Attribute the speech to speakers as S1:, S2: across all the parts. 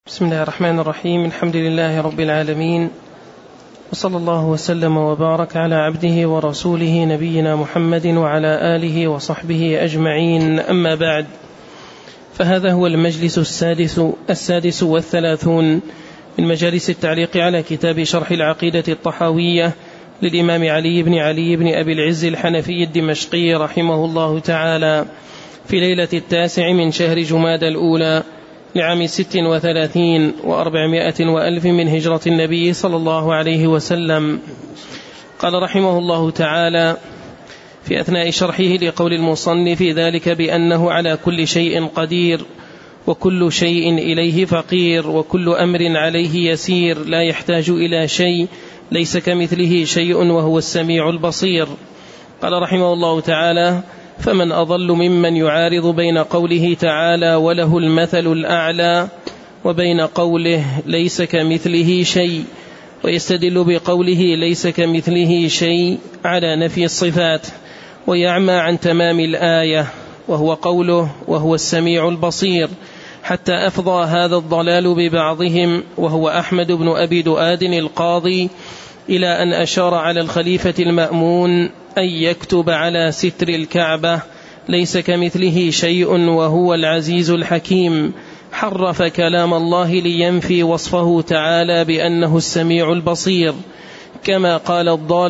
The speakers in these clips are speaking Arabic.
S1: بسم الله الرحمن الرحيم. الحمد لله رب العالمين، وصلى الله وسلم وبارك على عبده ورسوله نبينا محمد وعلى آله وصحبه أجمعين. أما بعد، فهذا هو المجلس السادس والثلاثون من مجالس التعليق على كتاب شرح العقيدة الطحاوية للإمام علي بن أبي العز الحنفي الدمشقي رحمه الله تعالى، في ليلة 9 من شهر جمادى الأولى لعام 36 و400 وألف من هجرة النبي صلى الله عليه وسلم. قال رحمه الله تعالى في أثناء شرحه لقول المصنف: ذلك بأنه على كل شيء قدير، وكل شيء إليه فقير، وكل أمر عليه يسير، لا يحتاج إلى شيء، ليس كمثله شيء وهو السميع البصير. قال رحمه الله تعالى: فمن أضل ممن يعارض بين قوله تعالى وله المثل الأعلى وبين قوله ليس كمثله شيء، ويستدل بقوله ليس كمثله شيء على نفي الصفات، ويعمى عن تمام الآية وهو قوله وهو السميع البصير، حتى أفضى هذا الضلال ببعضهم وهو أحمد بن أبي دؤاد القاضي إلى أن أشار على الخليفة المأمون أن يكتب على ستر الكعبة ليس كمثله شيء وهو العزيز الحكيم، حرف كلام الله لينفي وصفه تعالى بأنه السميع البصير، كما قال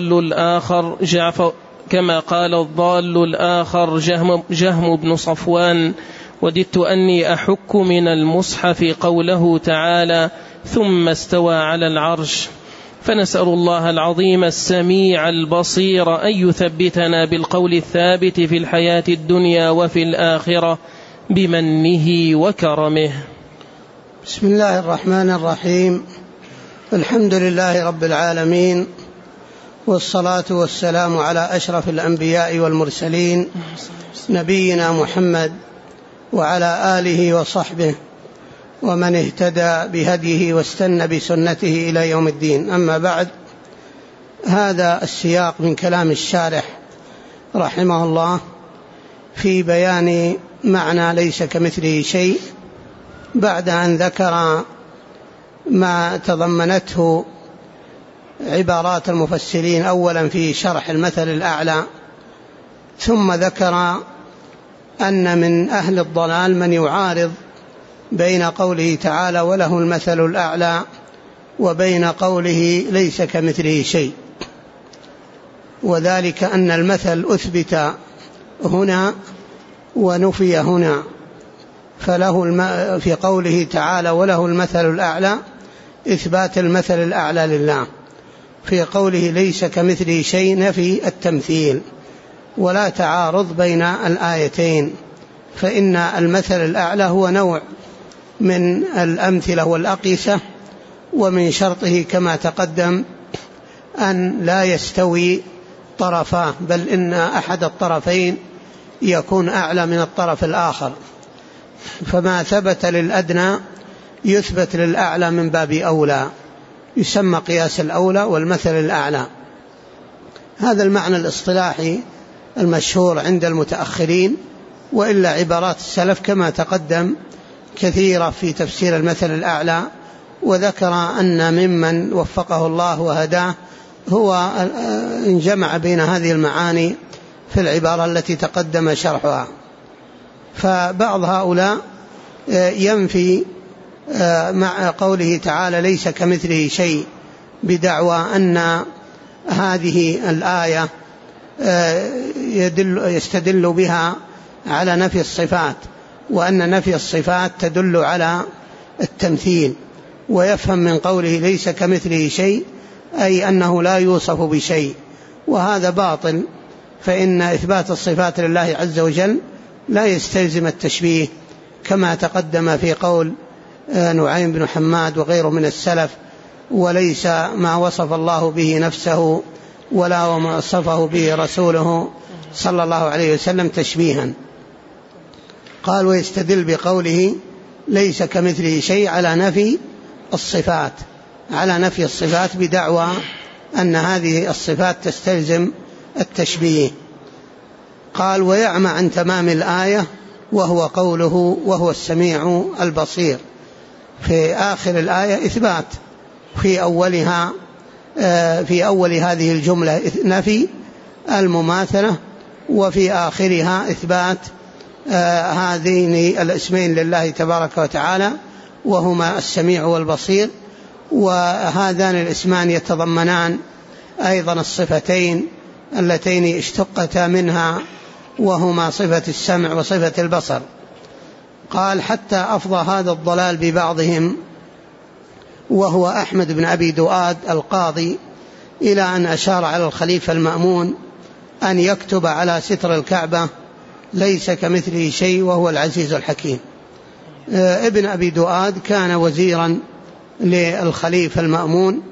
S1: الضال الآخر جهم بن صفوان: وددت أني أحك من المصحف قوله تعالى ثم استوى على العرش. فنسأل الله العظيم السميع البصير أن يثبتنا بالقول الثابت في الحياة الدنيا وفي الآخرة بمنه وكرمه.
S2: بسم الله الرحمن الرحيم. الحمد لله رب العالمين، والصلاة والسلام على أشرف الأنبياء والمرسلين نبينا محمد وعلى آله وصحبه ومن اهتدى بهديه واستنى بسنته إلى يوم الدين. أما بعد، هذا السياق من كلام الشارح رحمه الله في بيان معنى ليس كمثله شيء، بعد أن ذكر ما تضمنته عبارات المفسرين أولا في شرح المثل الأعلى، ثم ذكر أن من أهل الضلال من يعارض بين قوله تعالى وله المثل الأعلى وبين قوله ليس كمثله شيء، وذلك أن المثل أثبت هنا ونفي هنا، فله في قوله تعالى وله المثل الأعلى إثبات المثل الأعلى لله، في قوله ليس كمثله شيء نفي التمثيل، ولا تعارض بين الآيتين، فإن المثل الأعلى هو نوع من الأمثلة والأقيسة، ومن شرطه كما تقدم أن لا يستوي طرفاه، بل إن أحد الطرفين يكون أعلى من الطرف الآخر، فما ثبت للأدنى يثبت للأعلى من باب أولى، يسمى قياس الأولى والمثل الأعلى. هذا المعنى الاصطلاحي المشهور عند المتأخرين، وإلا عبارات السلف كما تقدم كثيرة في تفسير المثل الأعلى، وذكر أن ممن وفقه الله وهداه هو إن جمع بين هذه المعاني في العبارة التي تقدم شرحها. فبعض هؤلاء ينفي مع قوله تعالى ليس كمثله شيء بدعوى أن هذه الآية يستدل بها على نفي الصفات، وأن نفي الصفات تدل على التمثيل، ويفهم من قوله ليس كمثله شيء أي أنه لا يوصف بشيء، وهذا باطل، فإن إثبات الصفات لله عز وجل لا يستلزم التشبيه، كما تقدم في قول نعيم بن حماد وغيره من السلف: وليس ما وصف الله به نفسه ولا وما وصفه به رسوله صلى الله عليه وسلم تشبيها. قال: ويستدل بقوله ليس كمثله شيء على نفي الصفات بدعوى أن هذه الصفات تستلزم التشبيه. قال: ويعمى عن تمام الآية وهو قوله وهو السميع البصير، في آخر الآية إثبات، في أول هذه الجملة نفي المماثلة، وفي آخرها إثبات هذين الاسمين لله تبارك وتعالى وهما السميع والبصير. وهذان الاسمان يتضمنان أيضا الصفتين اللتين اشتقتا منها، وهما صفة السمع وصفة البصر. قال حتى أفضى هذا الضلال ببعضهم وهو أحمد بن أبي دؤاد القاضي إلى أن أشار على الخليفة المأمون أن يكتب على ستر الكعبة ليس كمثله شيء وهو العزيز الحكيم. ابن أبي دؤاد كان وزيرا للخليفة المأمون،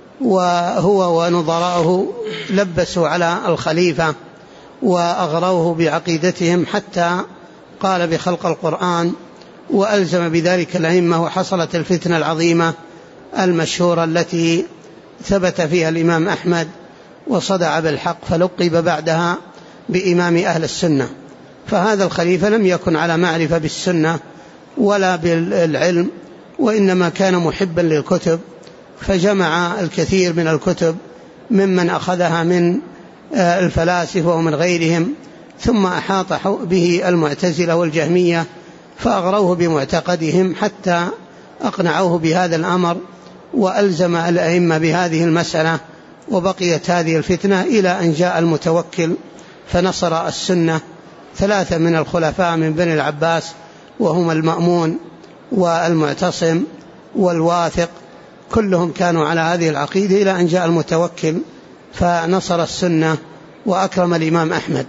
S2: وهو ونظراءه لبسوا على الخليفة وأغروه بعقيدتهم حتى قال بخلق القرآن، وألزم بذلك الأئمة، وحصلت الفتنة العظيمة المشهورة التي ثبت فيها الإمام أحمد وصدع بالحق، فلقب بعدها بإمام أهل السنة. فهذا الخليفة لم يكن على معرفة بالسنة ولا بالعلم، وإنما كان محبا للكتب، فجمع الكثير من الكتب ممن أخذها من الفلاسفة ومن غيرهم، ثم أحاط به المعتزلة والجهمية فأغروه بمعتقدهم حتى أقنعوه بهذا الأمر، وألزم الأئمة بهذه المسألة، وبقيت هذه الفتنة إلى أن جاء المتوكل فنصر السنة. 3 من الخلفاء من بني العباس وهم المأمون والمعتصم والواثق كلهم كانوا على هذه العقيدة إلى أن جاء المتوكل فنصر السنة وأكرم الإمام أحمد.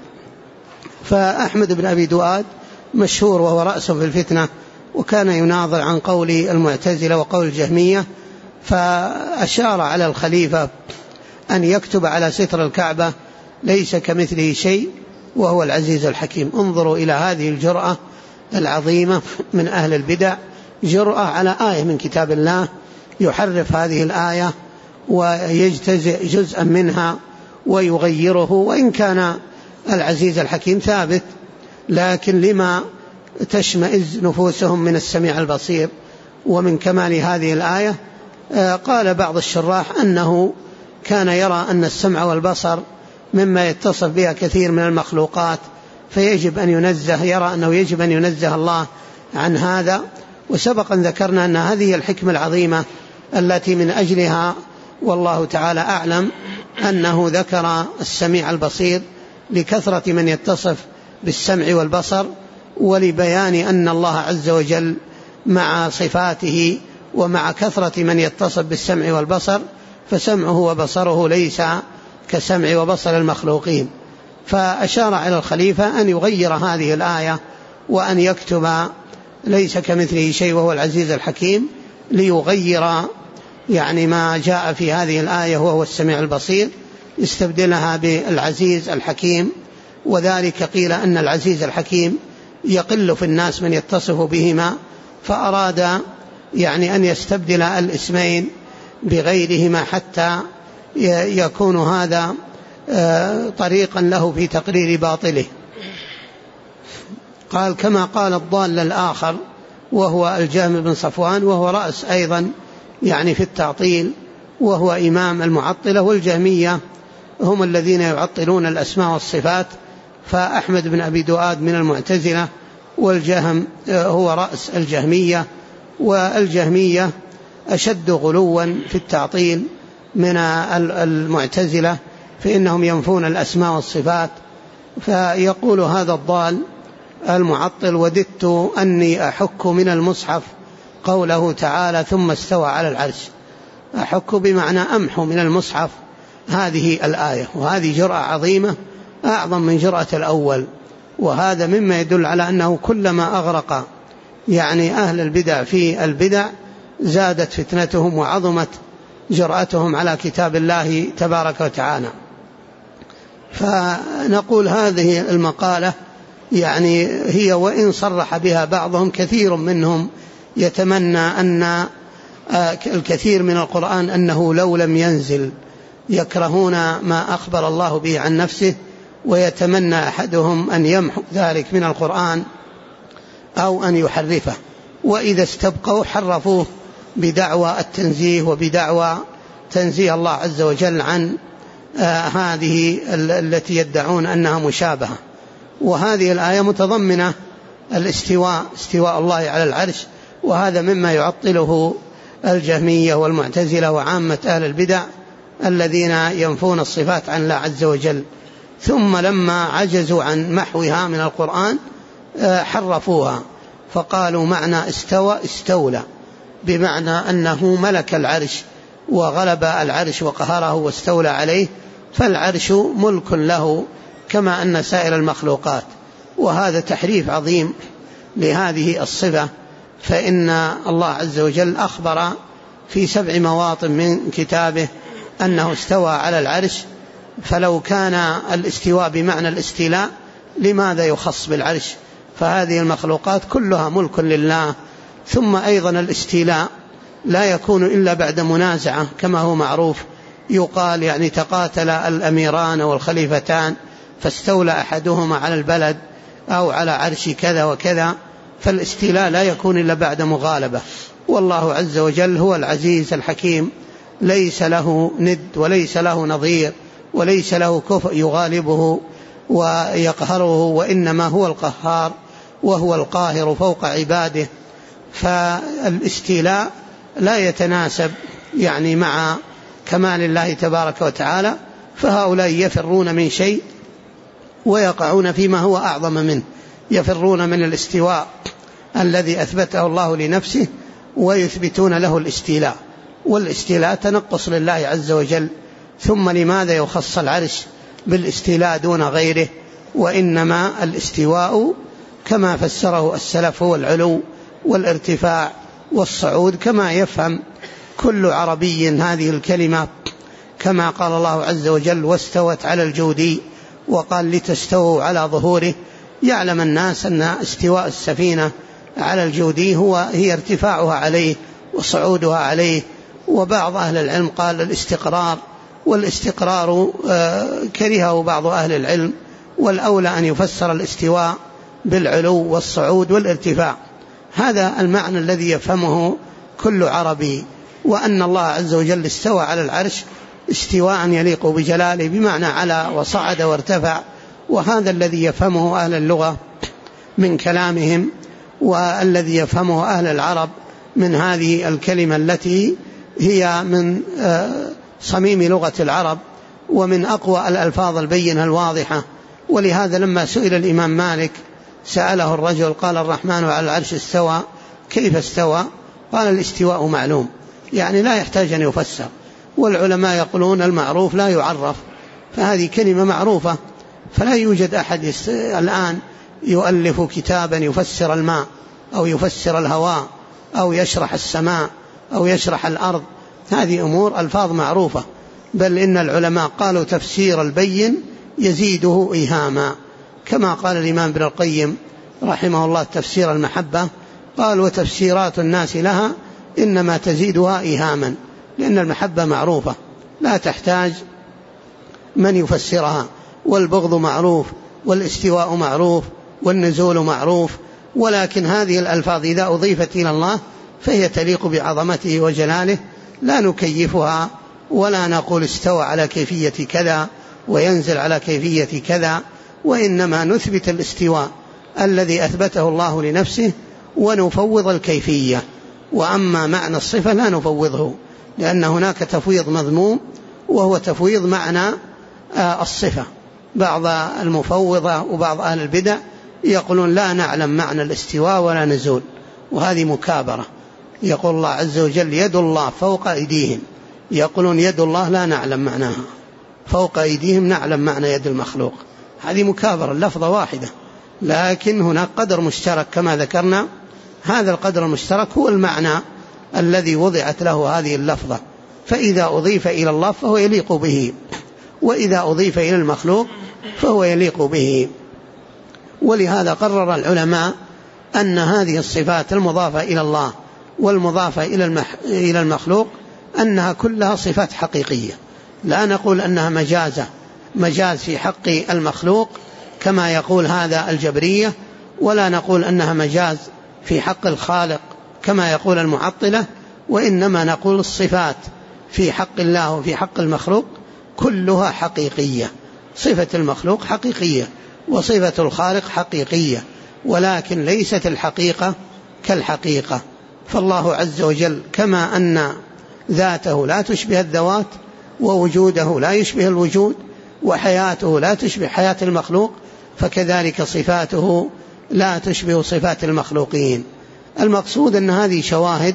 S2: فأحمد بن أبي دؤاد مشهور وهو رأسه في الفتنة، وكان يناظر عن قول المعتزلة وقول الجهمية، فأشار على الخليفة أن يكتب على ستر الكعبة ليس كمثله شيء وهو العزيز الحكيم. انظروا إلى هذه الجرأة العظيمة من أهل البدع، جرأة على آية من كتاب الله يحرف هذه الآية ويجتزئ جزءا منها ويغيره، وإن كان العزيز الحكيم ثابت، لكن لما تشمئز نفوسهم من السميع البصير ومن كمال هذه الآية. قال بعض الشراح أنه كان يرى أن السمع والبصر مما يتصف بها كثير من المخلوقات، فيجب أن ينزه، يرى أنه يجب أن ينزه الله عن هذا. وسبقا ذكرنا أن هذه الحكمة العظيمة التي من أجلها والله تعالى أعلم أنه ذكر السميع البصير لكثرة من يتصف بالسمع والبصر، ولبيان أن الله عز وجل مع صفاته ومع كثرة من يتصف بالسمع والبصر فسمعه وبصره ليس كسمع وبصر المخلوقين. فأشار على الخليفة أن يغير هذه الآية وأن يكتب ليس كمثله شيء وهو العزيز الحكيم، ليغير يعني ما جاء في هذه الآية وهو السميع البصير، يستبدلها بالعزيز الحكيم. وذلك قيل أن العزيز الحكيم يقل في الناس من يتصف بهما، فأراد يعني أن يستبدل الاسمين بغيرهما حتى يكون هذا طريقا له في تقرير باطله. قال كما قال الضال الآخر وهو الجهم بن صفوان، وهو رأس أيضا يعني في التعطيل، وهو إمام المعطلة، والجهمية هم الذين يعطلون الأسماء والصفات. فأحمد بن أبي دؤاد من المعتزلة، والجهم هو رأس الجهمية، والجهمية أشد غلوا في التعطيل من المعتزلة، فإنهم ينفون الأسماء والصفات. فيقول هذا الضال المعطل: وددت أني أحك من المصحف قوله تعالى ثم استوى على العرش. أحك بمعنى أمحو من المصحف هذه الآية، وهذه جرأة عظيمة أعظم من جرأة الأول. وهذا مما يدل على أنه كلما أغرق يعني أهل البدع في البدع زادت فتنتهم وعظمت جرأتهم على كتاب الله تبارك وتعالى. فنقول هذه المقالة يعني هي وإن صرح بها بعضهم، كثير منهم يتمنى أن الكثير من القرآن أنه لو لم ينزل، يكرهون ما أخبر الله به عن نفسه، ويتمنى أحدهم أن يمحو ذلك من القرآن أو أن يحرفه. وإذا استبقوا حرفوه بدعوى التنزيه وبدعوى تنزيه الله عز وجل عن هذه التي يدعون أنها مشابهة. وهذه الآية متضمنة الاستواء، استواء الله على العرش، وهذا مما يعطله الجهمية والمعتزلة وعامة أهل البدع الذين ينفون الصفات عن الله عز وجل. ثم لما عجزوا عن محوها من القرآن حرفوها فقالوا معنى استوى استولى، بمعنى أنه ملك العرش وغلب العرش وقهره واستولى عليه، فالعرش ملك له كما أن سائر المخلوقات. وهذا تحريف عظيم لهذه الصفة، فإن الله عز وجل أخبر في 7 مواطن من كتابه أنه استوى على العرش، فلو كان الاستواء بمعنى الاستيلاء لماذا يخص بالعرش؟ فهذه المخلوقات كلها ملك لله. ثم أيضا الاستيلاء لا يكون إلا بعد منازعة كما هو معروف، يقال يعني تقاتل الأميران والخليفتان فاستولى أحدهما على البلد أو على عرش كذا وكذا، فالاستيلاء لا يكون إلا بعد مغالبة. والله عز وجل هو العزيز الحكيم، ليس له ند وليس له نظير وليس له كفء يغالبه ويقهره، وإنما هو القهار وهو القاهر فوق عباده. فالاستيلاء لا يتناسب يعني مع كمال الله تبارك وتعالى، فهؤلاء يفرون من شيء ويقعون فيما هو أعظم منه، يفرون من الاستواء الذي أثبته الله لنفسه ويثبتون له الاستيلاء، والاستيلاء تنقص لله عز وجل. ثم لماذا يخص العرش بالاستيلاء دون غيره؟ وإنما الاستواء كما فسره السلف هو العلو والارتفاع والصعود، كما يفهم كل عربي هذه الكلمة، كما قال الله عز وجل واستوت على الجودي، وقال لتستووا على ظهوره. يعلم الناس أن استواء السفينة على الجودي هي ارتفاعها عليه وصعودها عليه. وبعض أهل العلم قال الاستقرار، والاستقرار كرهه بعض أهل العلم، والأولى أن يفسر الاستواء بالعلو والصعود والارتفاع. هذا المعنى الذي يفهمه كل عربي، وأن الله عز وجل استوى على العرش استواء يليق بجلاله، بمعنى على وصعد وارتفع. وهذا الذي يفهمه أهل اللغة من كلامهم، والذي يفهمه أهل العرب من هذه الكلمة التي هي من صميم لغة العرب ومن أقوى الألفاظ البينة الواضحة. ولهذا لما سئل الإمام مالك سأله الرجل قال الرحمن على العرش استوى، كيف استوى؟ قال الاستواء معلوم، يعني لا يحتاج أن يفسر. والعلماء يقولون المعروف لا يعرف، فهذه كلمة معروفة، فلا يوجد أحد الآن يؤلف كتابا يفسر الماء أو يفسر الهواء أو يشرح السماء أو يشرح الأرض. هذه أمور ألفاظ معروفة، بل إن العلماء قالوا تفسير البين يزيده إيهاما، كما قال الإمام ابن القيم رحمه الله تفسير المحبة، قال وتفسيرات الناس لها إنما تزيدها إيهاما، لأن المحبة معروفة لا تحتاج من يفسرها. والبغض معروف، والاستواء معروف، والنزول معروف، ولكن هذه الألفاظ إذا أضيفت إلى الله فهي تليق بعظمته وجلاله، لا نكيفها ولا نقول استوى على كيفية كذا وينزل على كيفية كذا، وإنما نثبت الاستواء الذي أثبته الله لنفسه ونفوض الكيفية. وأما معنى الصفة لا نفوضه، لأن هناك تفويض مذموم وهو تفويض معنى الصفة. بعض المفوضة وبعض أهل البدع يقولون لا نعلم معنى الاستواء ولا نزول، وهذه مكابرة. يقول الله عز وجل يد الله فوق أيديهم، يقولون يد الله لا نعلم معناها، فوق أيديهم نعلم معنى يد المخلوق. هذه مكابرة، اللفظة واحدة، لكن هناك قدر مشترك كما ذكرنا. هذا القدر المشترك هو المعنى الذي وضعت له هذه اللفظة، فإذا أضيف إلى الله فهو يليق به، وإذا أضيف إلى المخلوق فهو يليق به. ولهذا قرر العلماء أن هذه الصفات المضافة إلى الله والمضافة إلى المخلوق أنها كلها صفات حقيقية، لا نقول أنها مجاز في حق المخلوق كما يقول هذا الجبرية، ولا نقول أنها مجاز في حق الخالق كما يقول المعطلة، وإنما نقول الصفات في حق الله وفي حق المخلوق كلها حقيقية. صفة المخلوق حقيقية وصفة الخالق حقيقية، ولكن ليست الحقيقة كالحقيقة. فالله عز وجل كما أن ذاته لا تشبه الذوات، ووجوده لا يشبه الوجود، وحياته لا تشبه حياة المخلوق، فكذلك صفاته لا تشبه صفات المخلوقين. المقصود أن هذه شواهد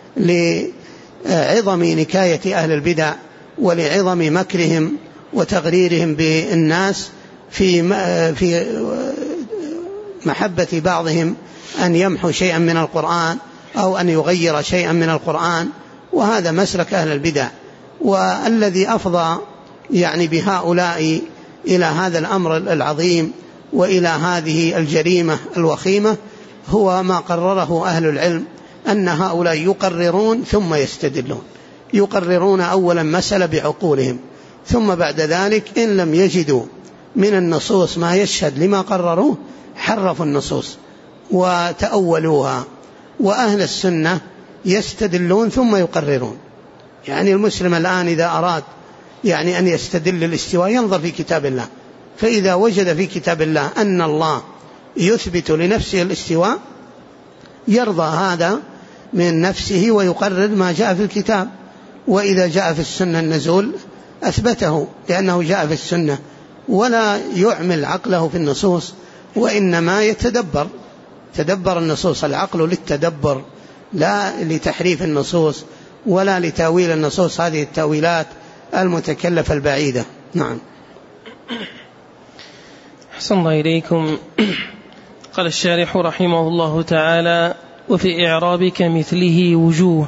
S2: لعظم نكاية أهل البدع ولعظم مكرهم وتغريرهم بالناس في محبة بعضهم أن يمحو شيئا من القرآن أو أن يغير شيئا من القرآن، وهذا مسلك أهل البدع. والذي أفضى يعني بهؤلاء إلى هذا الأمر العظيم وإلى هذه الجريمة الوخيمة هو ما قرره أهل العلم، أن هؤلاء يقررون ثم يستدلون. يقررون أولا مسألة بعقولهم، ثم بعد ذلك إن لم يجدوا من النصوص ما يشهد لما قرروه حرفوا النصوص وتأولوها. وأهل السنة يستدلون ثم يقررون. يعني المسلم الآن إذا أراد يعني أن يستدل الاستواء ينظر في كتاب الله، فإذا وجد في كتاب الله أن الله يثبت لنفسه الاستواء يرضى هذا من نفسه ويقرر ما جاء في الكتاب. وإذا جاء في السنة النزول أثبته لأنه جاء في السنة، ولا يعمل عقله في النصوص، وإنما تدبر النصوص. العقل للتدبر لا لتحريف النصوص ولا لتأويل النصوص، هذه التأويلات المتكلفة البعيدة. نعم.
S1: أحسن الله إليكم. قال الشارح رحمه الله تعالى: وفي إعراب كمثله وجوه،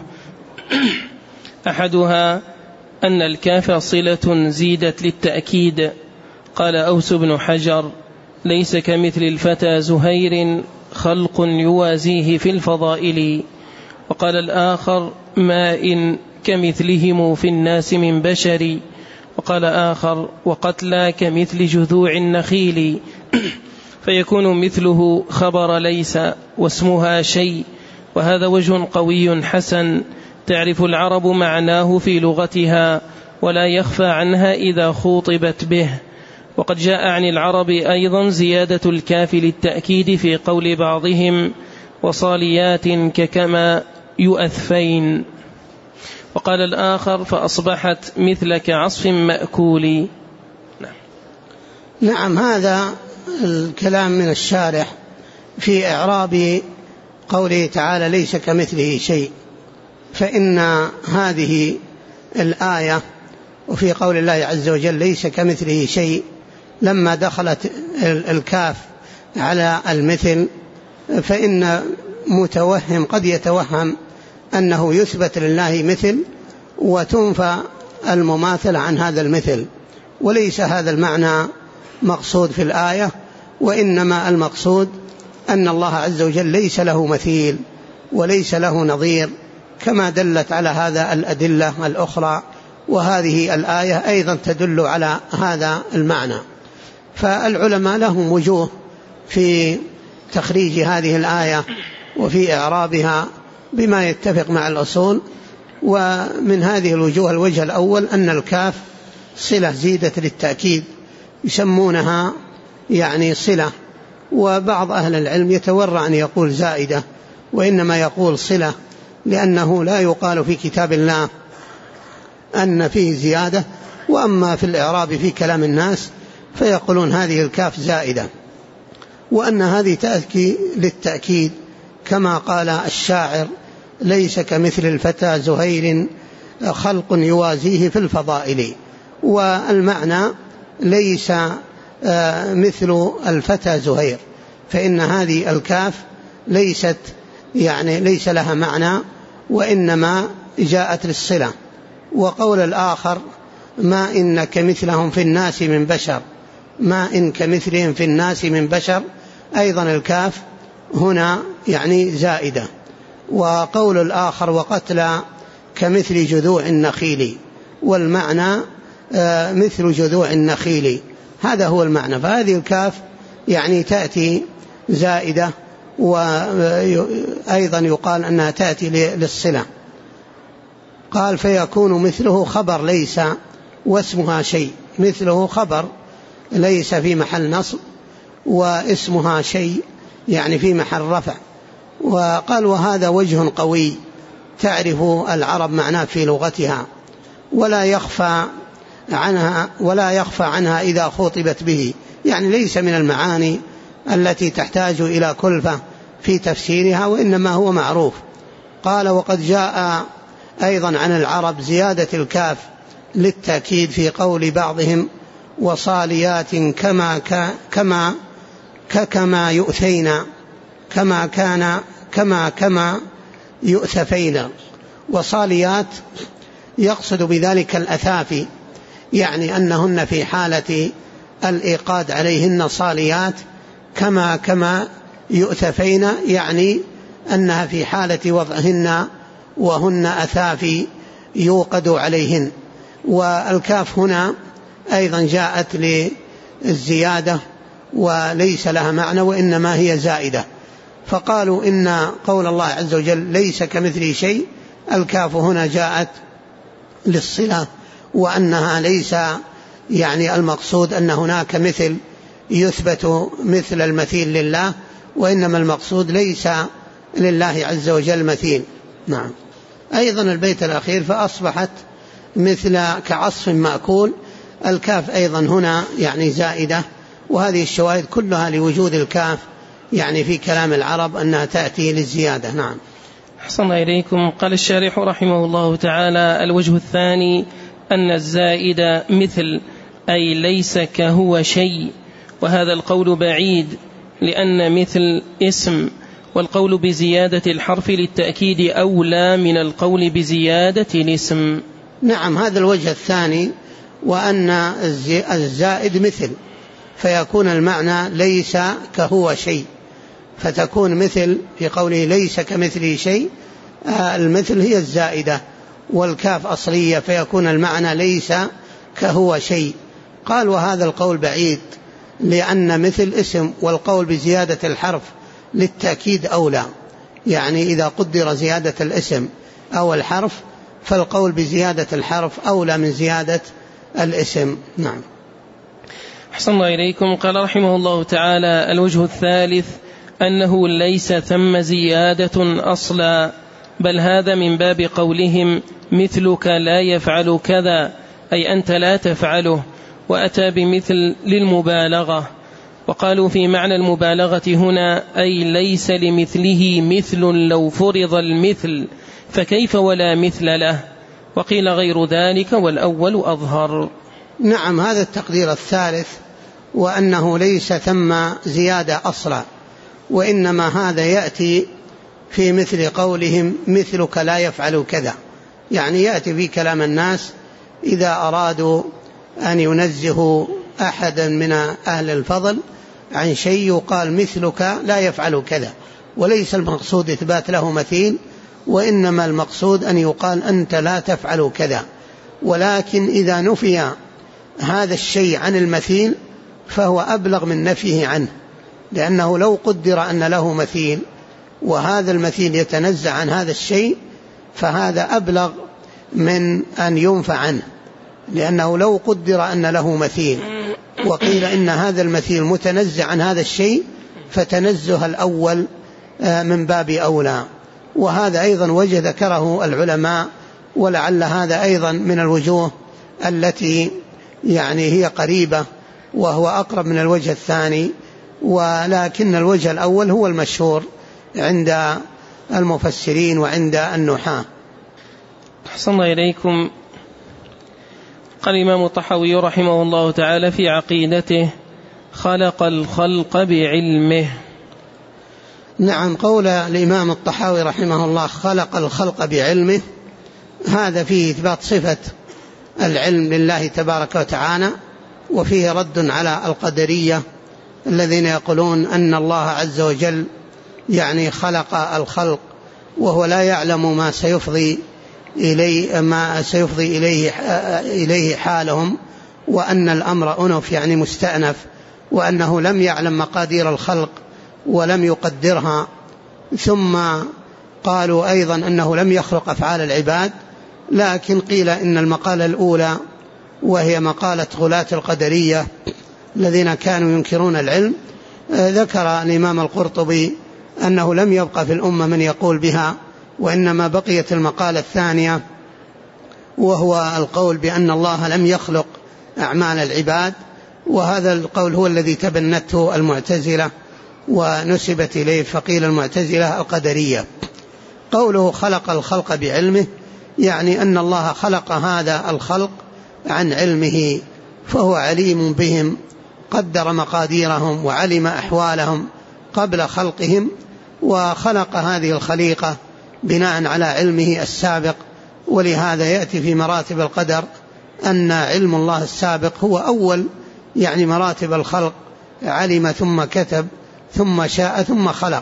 S1: أحدها أن الكاف صلة زيدت للتأكيد. قال أوس بن حجر: ليس كمثل الفتى زهير خلق يوازيه في الفضائل. وقال الآخر: ما إن كمثلهم في الناس من بشر. وقال آخر: وقتلى كمثل جذوع النخيل. فيكون مثله خبر ليس واسمها شيء، وهذا وجه قوي حسن تعرف العرب معناه في لغتها ولا يخفى عنها إذا خوطبت به. وقد جاء عن العرب أيضا زيادة الكاف للتأكيد في قول بعضهم: وصاليات ككما يؤثفين. وقال الآخر: فأصبحت مثل كعصف مأكول.
S2: نعم. هذا الكلام من الشارح في إعراب قوله تعالى ليس كمثله شيء. فإن هذه الآية وفي قول الله عز وجل ليس كمثله شيء، لما دخلت الكاف على المثل فإن متوهم قد يتوهم أنه يثبت لله مثل وتنفى المماثل عن هذا المثل، وليس هذا المعنى مقصود في الآية، وإنما المقصود أن الله عز وجل ليس له مثيل وليس له نظير، كما دلت على هذا الأدلة الأخرى، وهذه الآية أيضا تدل على هذا المعنى. فالعلماء لهم وجوه في تخريج هذه الآية وفي إعرابها بما يتفق مع الأصول. ومن هذه الوجوه الوجه الأول أن الكاف صلة زيدت للتأكيد، يسمونها يعني صلة، وبعض أهل العلم يتورع أن يقول زائدة، وإنما يقول صلة، لأنه لا يقال في كتاب الله أن فيه زيادة، وأما في الإعراب في كلام الناس فيقولون هذه الكاف زائدة، وأن هذه تأتي للتأكيد كما قال الشاعر: ليس كمثل الفتى زهير خلق يوازيه في الفضائل. والمعنى ليس مثل الفتى زهير، فإن هذه الكاف ليست يعني ليس لها معنى، وإنما جاءت للصلة. وقول الآخر: ما إن كمثلهم في الناس من بشر، ما إن كمثلهم في الناس من بشر، أيضا الكاف هنا يعني زائدة. وقول الآخر: وقتلى كمثل جذوع النخيل، والمعنى مثل جذوع النخيل، هذا هو المعنى. فهذه الكاف يعني تأتي زائدة، وأيضا يقال أنها تأتي للصلة. قال فيكون مثله خبر ليس واسمها شيء، مثله خبر ليس في محل نصب واسمها شيء يعني في محل رفع. وقال وهذا وجه قوي تعرف العرب معناه في لغتها ولا يخفى عنها إذا خطبت به، يعني ليس من المعاني التي تحتاج إلى كلفة في تفسيرها وإنما هو معروف. قال وقد جاء أيضا عن العرب زيادة الكاف للتأكيد في قول بعضهم وصاليات كما يؤثين كما يؤثفين. وصاليات يقصد بذلك الأثافي، يعني أنهن في حالة الإيقاد عليهن صاليات كما يؤثفين، يعني أنها في حالة وضعهن وهن أثافي يوقد عليهن. والكاف هنا أيضا جاءت للزيادة وليس لها معنى وإنما هي زائدة، فقالوا إن قول الله عز وجل ليس كمثله شيء، الكاف هنا جاءت للصلة، وأنها ليس يعني المقصود أن هناك مثل يثبت مثل المثيل لله، وإنما المقصود ليس لله عز وجل مثيل. نعم. أيضا البيت الأخير فأصبحت مثل كعصف مأكول، الكاف أيضا هنا يعني زائدة، وهذه الشواهد كلها لوجود الكاف يعني في كلام العرب أنها تأتي للزيادة. نعم.
S1: أحسن إليكم. قال الشارح رحمه الله تعالى الوجه الثاني أن الزائد مثل أي ليس كهو شيء، وهذا القول بعيد لأن مثل اسم، والقول بزيادة الحرف للتأكيد أولى من القول بزيادة الاسم.
S2: نعم، هذا الوجه الثاني، وأن الزائد مثل فيكون المعنى ليس كهو شيء، فتكون مثل في قوله ليس كمثله شيء، المثل هي الزائدة، والكاف أصلية فيكون المعنى ليس كهو شيء. قال وهذا القول بعيد لأن مثل اسم، والقول بزيادة الحرف للتأكيد أولى، يعني إذا قدر زيادة الاسم أو الحرف فالقول بزيادة الحرف أولى من زيادة الاسم. نعم.
S1: أحسن الله إليكم. قال رحمه الله تعالى الوجه الثالث أنه ليس ثم زيادة أصلا، بل هذا من باب قولهم مثلك لا يفعل كذا، أي أنت لا تفعله، وأتى بمثل للمبالغة. وقالوا في معنى المبالغة هنا أي ليس لمثله مثل لو فرض المثل، فكيف ولا مثل له؟ وقيل غير ذلك والأول أظهر.
S2: نعم، هذا التقدير الثالث، وأنه ليس ثم زيادة أصلا، وإنما هذا يأتي في مثل قولهم مثلك لا يفعل كذا، يعني يأتي في كلام الناس إذا أرادوا أن ينزهوا أحدا من أهل الفضل عن شيء يقال مثلك لا يفعل كذا، وليس المقصود إثبات له مثيل، وإنما المقصود أن يقال أنت لا تفعل كذا. ولكن إذا نفي هذا الشيء عن المثيل فهو أبلغ من نفيه عنه، لأنه لو قدر أن له مثيل وهذا المثيل يتنزع عن هذا الشيء فهذا أبلغ من أن ينفى عنه، لأنه لو قدر أن له مثيل وقيل إن هذا المثيل متنزع عن هذا الشيء فتنزه الأول من باب أولى. وهذا أيضا وجه ذكره العلماء، ولعل هذا أيضا من الوجوه التي يعني هي قريبة وهو أقرب من الوجه الثاني، ولكن الوجه الأول هو المشهور عند المفسرين وعند النحاة.
S1: أحسن إليكم. قال الإمام الطحاوي رحمه الله تعالى في عقيدته خلق الخلق بعلمه.
S2: نعم، قول الإمام الطحاوي رحمه الله خلق الخلق بعلمه، هذا فيه إثبات صفة العلم لله تبارك وتعالى، وفيه رد على القدرية الذين يقولون أن الله عز وجل يعني خلق الخلق وهو لا يعلم ما سيفضي إليه حالهم، وأن الأمر أنف يعني مستأنف، وأنه لم يعلم مقادير الخلق ولم يقدرها. ثم قالوا أيضا أنه لم يخلق أفعال العباد، لكن قيل إن المقالة الأولى وهي مقالة غلاة القدرية الذين كانوا ينكرون العلم، ذكر الإمام القرطبي أنه لم يبقى في الأمة من يقول بها، وإنما بقيت المقالة الثانية وهو القول بأن الله لم يخلق أعمال العباد، وهذا القول هو الذي تبنته المعتزلة ونسبت إليه، فقيل المعتزلة القدرية. قوله خلق الخلق بعلمه يعني أن الله خلق هذا الخلق عن علمه، فهو عليم بهم، قدر مقاديرهم وعلم أحوالهم قبل خلقهم، وخلق هذه الخليقة بناء على علمه السابق. ولهذا يأتي في مراتب القدر أن علم الله السابق هو أول يعني مراتب الخلق، علم ثم كتب ثم شاء ثم خلق،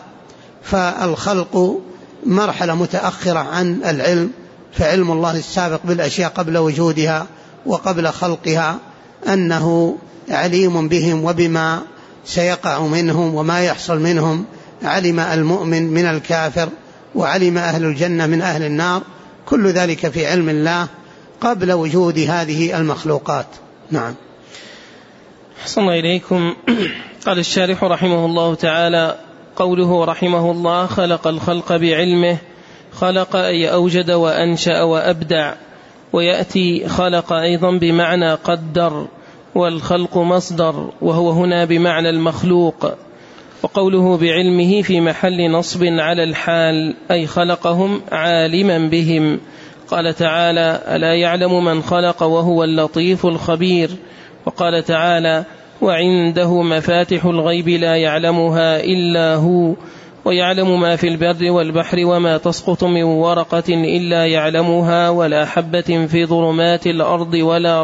S2: فالخلق مرحلة متأخرة عن العلم، فعلم الله السابق بالأشياء قبل وجودها وقبل خلقها أنه عليم بهم وبما سيقع منهم وما يحصل منهم، علم المؤمن من الكافر وعلم أهل الجنة من أهل النار، كل ذلك في علم الله قبل وجود هذه المخلوقات. نعم.
S1: أحسن إليكم. قال الشارح رحمه الله تعالى: قوله رحمه الله خلق الخلق بعلمه، خلق أي أوجد وأنشأ وأبدع، ويأتي خلق أيضا بمعنى قدر، والخلق مصدر وهو هنا بمعنى المخلوق. وقوله بعلمه في محل نصب على الحال أي خلقهم عالما بهم. قال تعالى: ألا يعلم من خلق وهو اللطيف الخبير. وقال تعالى: وعنده مفاتح الغيب لا يعلمها إلا هو، ويعلم ما في البر والبحر وما تسقط من ورقة إلا يعلمها، ولا حبة في ظلمات الأرض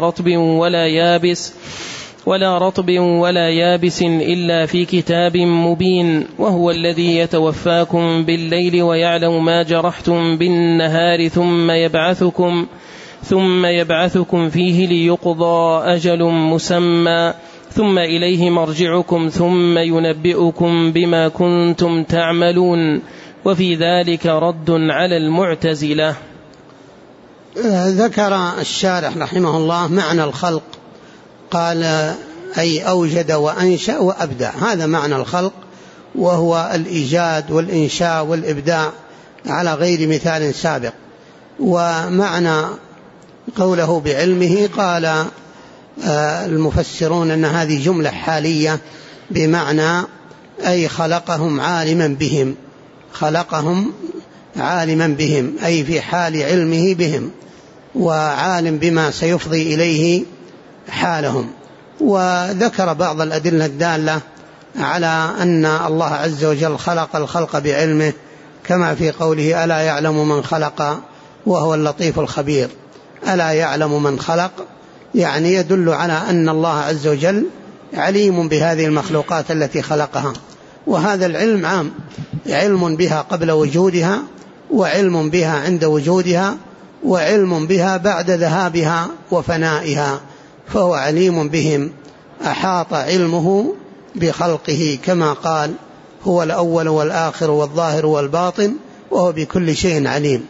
S1: ولا رطب ولا يابس إلا في كتاب مبين. وهو الذي يتوفاكم بالليل ويعلم ما جرحتم بالنهار ثم يبعثكم فيه ليقضى أجل مسمى، ثم إليه مرجعكم ثم ينبئكم بما كنتم تعملون. وفي ذلك رد على المعتزلة.
S2: ذكر الشارح رحمه الله معنى الخلق، قال: أي أوجد وأنشأ وأبدع، هذا معنى الخلق، وهو الإيجاد والإنشاء والإبداع على غير مثال سابق. ومعنى قوله بعلمه قال المفسرون أن هذه جملة حالية، بمعنى أي خلقهم عالما بهم، خلقهم عالما بهم أي في حال علمه بهم، وعالم بما سيفضي إليه حالهم. وذكر بعض الأدلة الدالة على أن الله عز وجل خلق الخلق بعلمه، كما في قوله: ألا يعلم من خلق وهو اللطيف الخبير. ألا يعلم من خلق يعني يدل على أن الله عز وجل عليم بهذه المخلوقات التي خلقها، وهذا العلم عام، علم بها قبل وجودها، وعلم بها عند وجودها، وعلم بها بعد ذهابها وفنائها، فهو عليم بهم، أحاط علمه بخلقه كما قال: هو الأول والآخر والظاهر والباطن وهو بكل شيء عليم.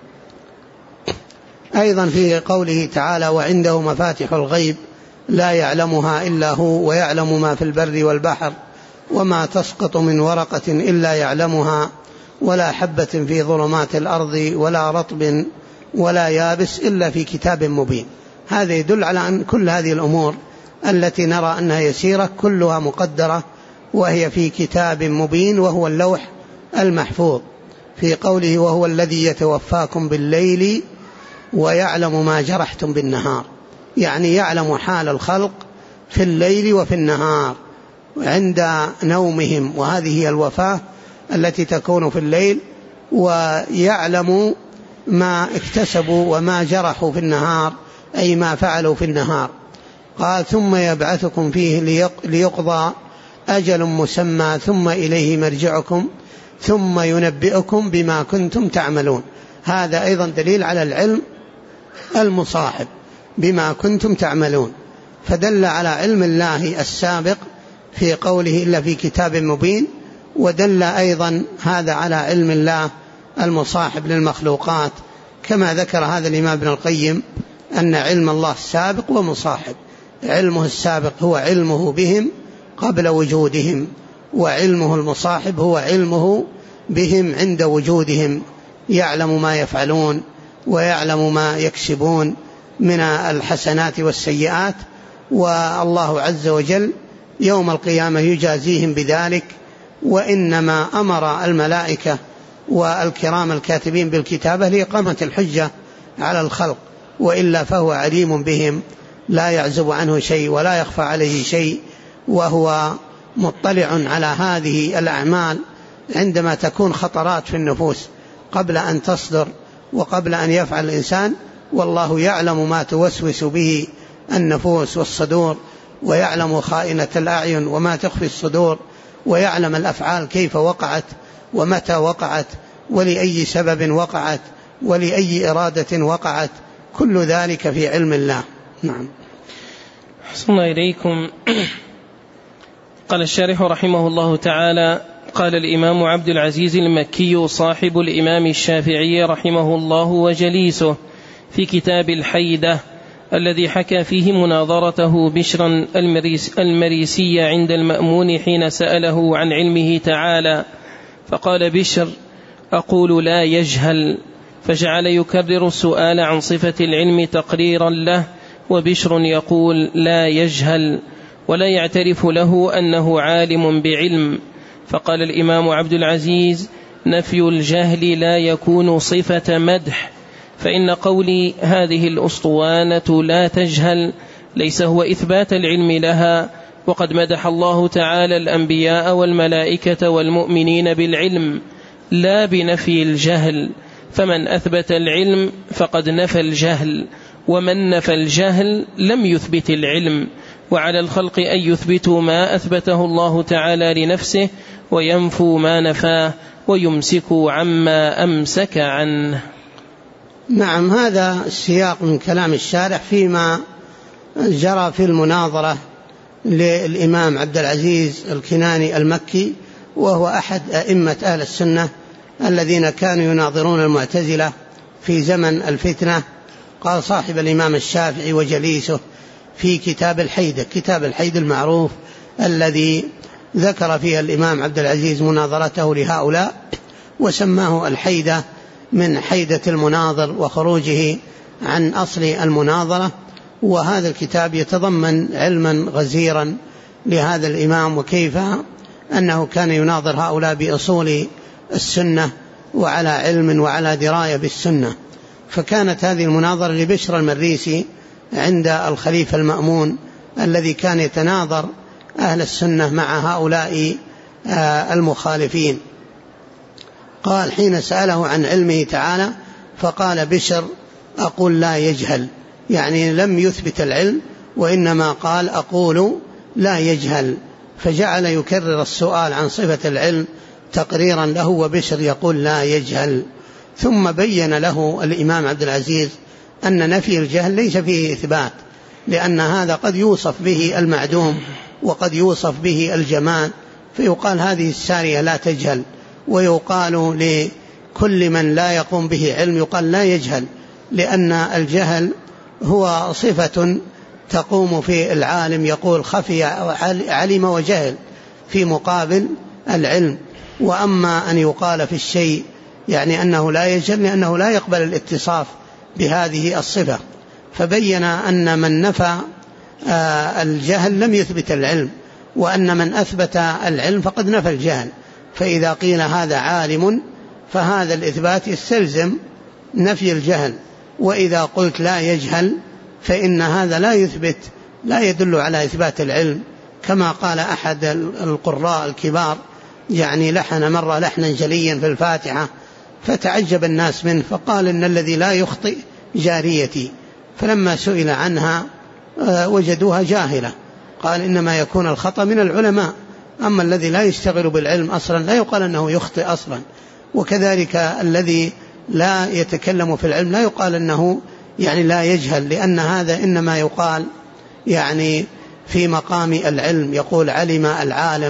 S2: أيضا في قوله تعالى: وعنده مفاتح الغيب لا يعلمها إلا هو، ويعلم ما في البر والبحر وما تسقط من ورقة إلا يعلمها، ولا حبة في ظلمات الأرض ولا رطب ولا يابس إلا في كتاب مبين. هذا يدل على أن كل هذه الأمور التي نرى أنها يسيرة كلها مقدرة، وهي في كتاب مبين وهو اللوح المحفوظ. في قوله: وهو الذي يتوفاكم بالليل ويعلم ما جرحتم بالنهار، يعني يعلم حال الخلق في الليل وفي النهار عند نومهم، وهذه هي الوفاة التي تكون في الليل، ويعلم ما اكتسبوا وما جرحوا في النهار أي ما فعلوا في النهار. قال: ثم يبعثكم فيه ليقضى أجل مسمى ثم إليه مرجعكم ثم ينبئكم بما كنتم تعملون. هذا أيضا دليل على العلم المصاحب بما كنتم تعملون، فدل على علم الله السابق في قوله: إلا في كتاب مبين، ودل أيضا هذا على علم الله المصاحب للمخلوقات، كما ذكر هذا الإمام ابن القيم أن علم الله سابق ومصاحب. علمه السابق هو علمه بهم قبل وجودهم، وعلمه المصاحب هو علمه بهم عند وجودهم، يعلم ما يفعلون ويعلم ما يكسبون من الحسنات والسيئات، والله عز وجل يوم القيامة يجازيهم بذلك. وإنما أمر الملائكة والكرام الكاتبين بالكتابة لإقامة الحجة على الخلق، وإلا فهو عليم بهم لا يعزب عنه شيء ولا يخفى عليه شيء، وهو مطلع على هذه الأعمال عندما تكون خطرات في النفوس قبل أن تصدر وقبل أن يفعل الإنسان، والله يعلم ما توسوس به النفوس والصدور، ويعلم خائنة الأعين وما تخفي الصدور، ويعلم الأفعال كيف وقعت ومتى وقعت ولأي سبب وقعت ولأي إرادة وقعت، كل ذلك في علم الله. نعم.
S1: أحسن إليكم. قال الشارح رحمه الله تعالى: قال الإمام عبد العزيز المكي صاحب الإمام الشافعي رحمه الله وجليسه في كتاب الحيدة الذي حكى فيه مناظرته بشرا المريسي عند المأمون حين سأله عن علمه تعالى، فقال بشر: أقول لا يجهل، فجعل يكرر السؤال عن صفة العلم تقريرا له، وبشر يقول لا يجهل ولا يعترف له أنه عالم بعلم. فقال الإمام عبد العزيز: نفي الجهل لا يكون صفة مدح، فإن قولي هذه الأسطوانة لا تجهل ليس هو إثبات العلم لها، وقد مدح الله تعالى الأنبياء والملائكة والمؤمنين بالعلم لا بنفي الجهل، فمن أثبت العلم فقد نفى الجهل، ومن نفى الجهل لم يثبت العلم، وعلى الخلق أن يثبتوا ما أثبته الله تعالى لنفسه وينفوا ما نفاه ويمسكوا عما أمسك عنه.
S2: نعم، هذا السياق من كلام الشارح فيما جرى في المناظرة للإمام عبد العزيز الكناني المكي، وهو أحد أئمة أهل السنة الذين كانوا يناظرون المعتزلة في زمن الفتنة. قال صاحب الإمام الشافعي وجليسه في كتاب الحيدة، كتاب الحيدة المعروف الذي ذكر فيها الإمام عبد العزيز مناظرته لهؤلاء، وسماه الحيدة من حيدة المناظر وخروجه عن أصل المناظرة. وهذا الكتاب يتضمن علما غزيرا لهذا الإمام، وكيف أنه كان يناظر هؤلاء بأصول السنة وعلى علم وعلى دراية بالسنة. فكانت هذه المناظرة لبشر المريسي عند الخليفة المأمون الذي كان يتناظر أهل السنة مع هؤلاء المخالفين. قال حين سأله عن علمه تعالى فقال بشر: أقول لا يجهل، يعني لم يثبت العلم، وإنما قال أقول لا يجهل، فجعل يكرر السؤال عن صفة العلم تقريرا له، وبشر يقول لا يجهل. ثم بين له الإمام عبد العزيز أن نفي الجهل ليس فيه إثبات، لأن هذا قد يوصف به المعدوم وقد يوصف به الجمال، فيقال هذه السارية لا تجهل، ويقال لكل من لا يقوم به علم يقال لا يجهل، لأن الجهل هو صفة تقوم في العالم، يقول خفي علم وجهل في مقابل العلم. وأما أن يقال في الشيء يعني أنه لا يجهل لأنه لا يقبل الاتصاف بهذه الصفة. فبين أن من نفى الجهل لم يثبت العلم، وأن من أثبت العلم فقد نفى الجهل. فإذا قيل هذا عالم فهذا الإثبات يستلزم نفي الجهل، وإذا قلت لا يجهل فإن هذا لا يدل على إثبات العلم. كما قال أحد القراء الكبار، يعني لحن مرة لحنا جليا في الفاتحة فتعجب الناس منه، فقال إن الذي لا يخطئ جاريتي، فلما سئل عنها وجدوها جاهلة. قال إنما يكون الخطأ من العلماء، أما الذي لا يشتغل بالعلم أصلا لا يقال أنه يخطئ أصلا. وكذلك الذي لا يتكلم في العلم لا يقال أنه يعني لا يجهل، لأن هذا إنما يقال يعني في مقام العلم، يقول علم العالم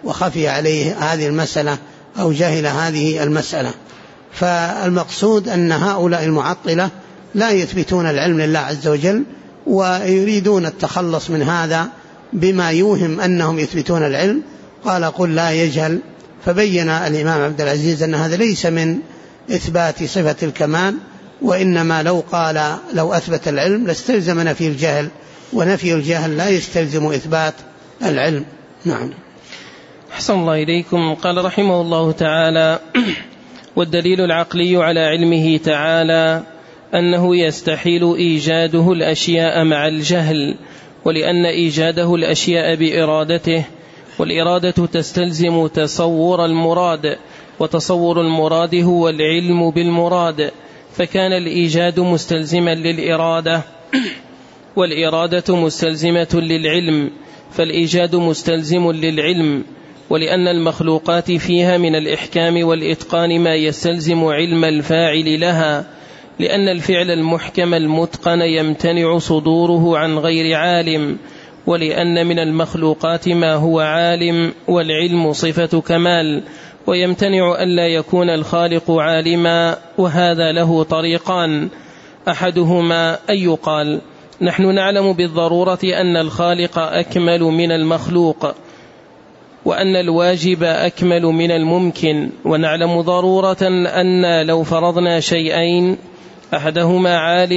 S2: وخفي عليه هذه المسألة أو جهل هذه المسألة. فالمقصود أن هؤلاء المعطلة لا يثبتون العلم لله عز وجل، ويريدون التخلص من هذا بما يوهم أنهم يثبتون العلم. قال قل لا يجهل، فبين الإمام عبد العزيز أن هذا ليس من إثبات صفة الكمال، وإنما لو أثبت العلم لاستلزم نفي الجهل، ونفي الجهل لا يستلزم إثبات العلم. نعم.
S1: أحسن الله إليكم. قال رحمه الله تعالى: والدليل العقلي على علمه تعالى أنه يستحيل إيجاده الأشياء مع الجهل، ولأن إيجاده الأشياء بإرادته، والإرادة تستلزم تصور المراد، وتصور المراد هو العلم بالمراد، فكان الإيجاد مستلزما للإرادة، والإرادة مستلزمة للعلم، فالإيجاد مستلزم للعلم. ولأن المخلوقات فيها من الإحكام والإتقان ما يستلزم علم الفاعل لها، لأن الفعل المحكم المتقن يمتنع صدوره عن غير عالم، ولأن من المخلوقات ما هو عالم، والعلم صفة كمال، ويمتنع ألا يكون الخالق عالما. وهذا له طريقان: أحدهما أن يقال نحن نعلم بالضرورة أن الخالق أكمل من المخلوق، وأن الواجب أكمل من الممكن، ونعلم ضرورة أن لو فرضنا شيئين أحدهما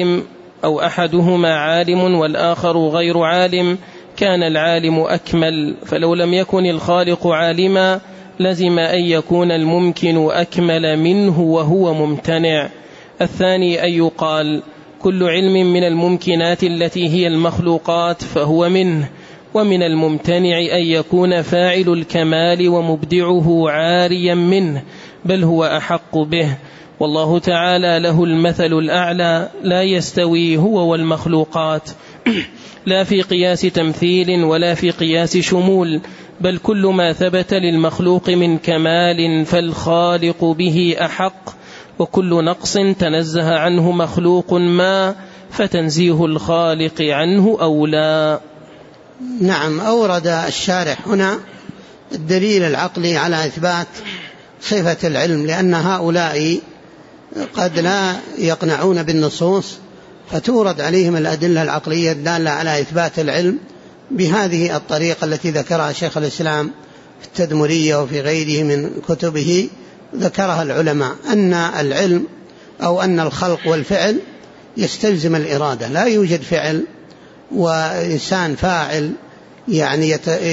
S1: عالم والآخر غير عالم كان العالم أكمل، فلو لم يكن الخالق عالما لزم أن يكون الممكن أكمل منه وهو ممتنع. الثاني أن يقال كل علم من الممكنات التي هي المخلوقات فهو منه، ومن الممتنع أن يكون فاعل الكمال ومبدعه عاريا منه، بل هو أحق به. والله تعالى له المثل الأعلى، لا يستوي هو والمخلوقات لا في قياس تمثيل ولا في قياس شمول، بل كل ما ثبت للمخلوق من كمال فالخالق به أحق، وكل نقص تنزه عنه مخلوق ما فتنزيه الخالق عنه أولى.
S2: نعم. أورد الشارح هنا الدليل العقلي على إثبات صفة العلم، لأن هؤلاء قد لا يقنعون بالنصوص، فتورد عليهم الأدلة العقلية الدالة على إثبات العلم بهذه الطريقة التي ذكرها شيخ الإسلام في التدمرية وفي غيره من كتبه. ذكرها العلماء أن العلم أو أن الخلق والفعل يستلزم الإرادة، لا يوجد فعل وإنسان فاعل يعني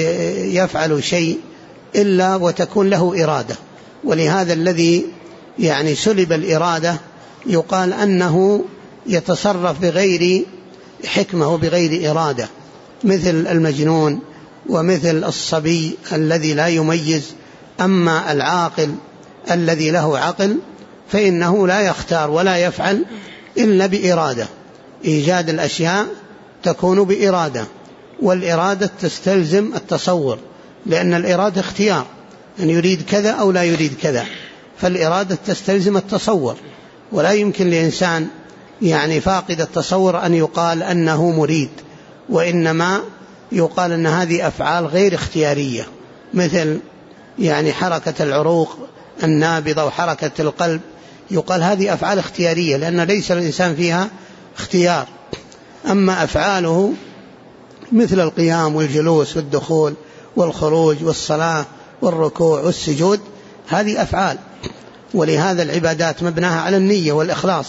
S2: يفعل شيء إلا وتكون له إرادة، ولهذا الذي يعني سلب الإرادة يقال أنه يتصرف بغير حكمة وبغير إرادة، مثل المجنون ومثل الصبي الذي لا يميز. أما العاقل الذي له عقل فإنه لا يختار ولا يفعل إلا بإرادة. إيجاد الأشياء تكون بإرادة، والإرادة تستلزم التصور، لأن الإرادة اختيار أن يريد كذا أو لا يريد كذا، فالإرادة تستلزم التصور. ولا يمكن لإنسان يعني فاقد التصور أن يقال أنه مريد، وإنما يقال أن هذه أفعال غير اختيارية، مثل يعني حركة العروق النابضة وحركة القلب، يقال هذه أفعال اختيارية لأن ليس الإنسان فيها اختيار. أما أفعاله مثل القيام والجلوس والدخول والخروج والصلاة والركوع والسجود هذه أفعال، ولهذا العبادات مبناها على النية والإخلاص،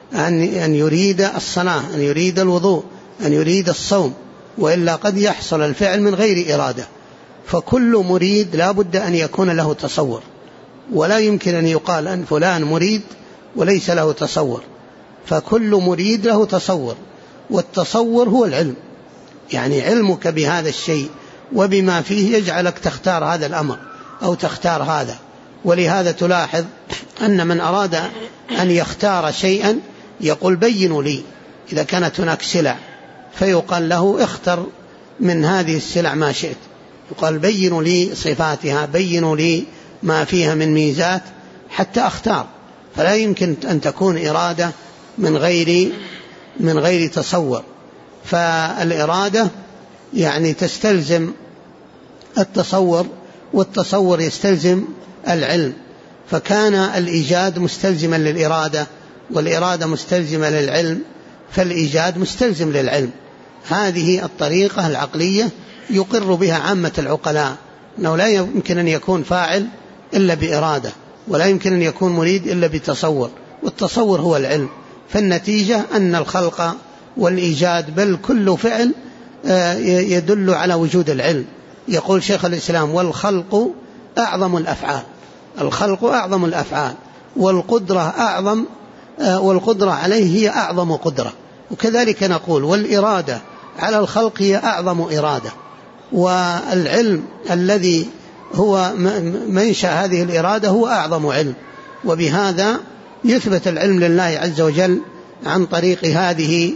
S2: أن يريد الصلاة، أن يريد الوضوء، أن يريد الصوم، وإلا قد يحصل الفعل من غير إرادة. فكل مريد لا بد أن يكون له تصور، ولا يمكن أن يقال أن فلان مريد وليس له تصور، فكل مريد له تصور، والتصور هو العلم، يعني علمك بهذا الشيء وبما فيه يجعلك تختار هذا الأمر أو تختار هذا. ولهذا تلاحظ أن من أراد أن يختار شيئا يقول بينوا لي، إذا كانت هناك سلع فيقال له اختر من هذه السلع ما شئت، يقال بينوا لي صفاتها، بينوا لي ما فيها من ميزات حتى أختار. فلا يمكن أن تكون إرادة من غير تصور، فالإرادة يعني تستلزم التصور، والتصور يستلزم العلم، فكان الإيجاد مستلزما للإرادة، والإرادة مستلزمة للعلم، فالإيجاد مستلزم للعلم. هذه الطريقة العقلية يقر بها عامة العقلاء، أنه لا يمكن أن يكون فاعل إلا بإرادة، ولا يمكن أن يكون مريد إلا بتصور، والتصور هو العلم. فالنتيجة أن الخلق والإيجاد بل كل فعل يدل على وجود العلم. يقول شيخ الإسلام: والخلق أعظم الأفعال. الخلق أعظم الأفعال، والقدرة عليه هي أعظم قدرة. وكذلك نقول: والإرادة على الخلق هي أعظم إرادة، والعلم الذي هو منشأ هذه الإرادة هو أعظم علم. وبهذا يثبت العلم لله عز وجل عن طريق هذه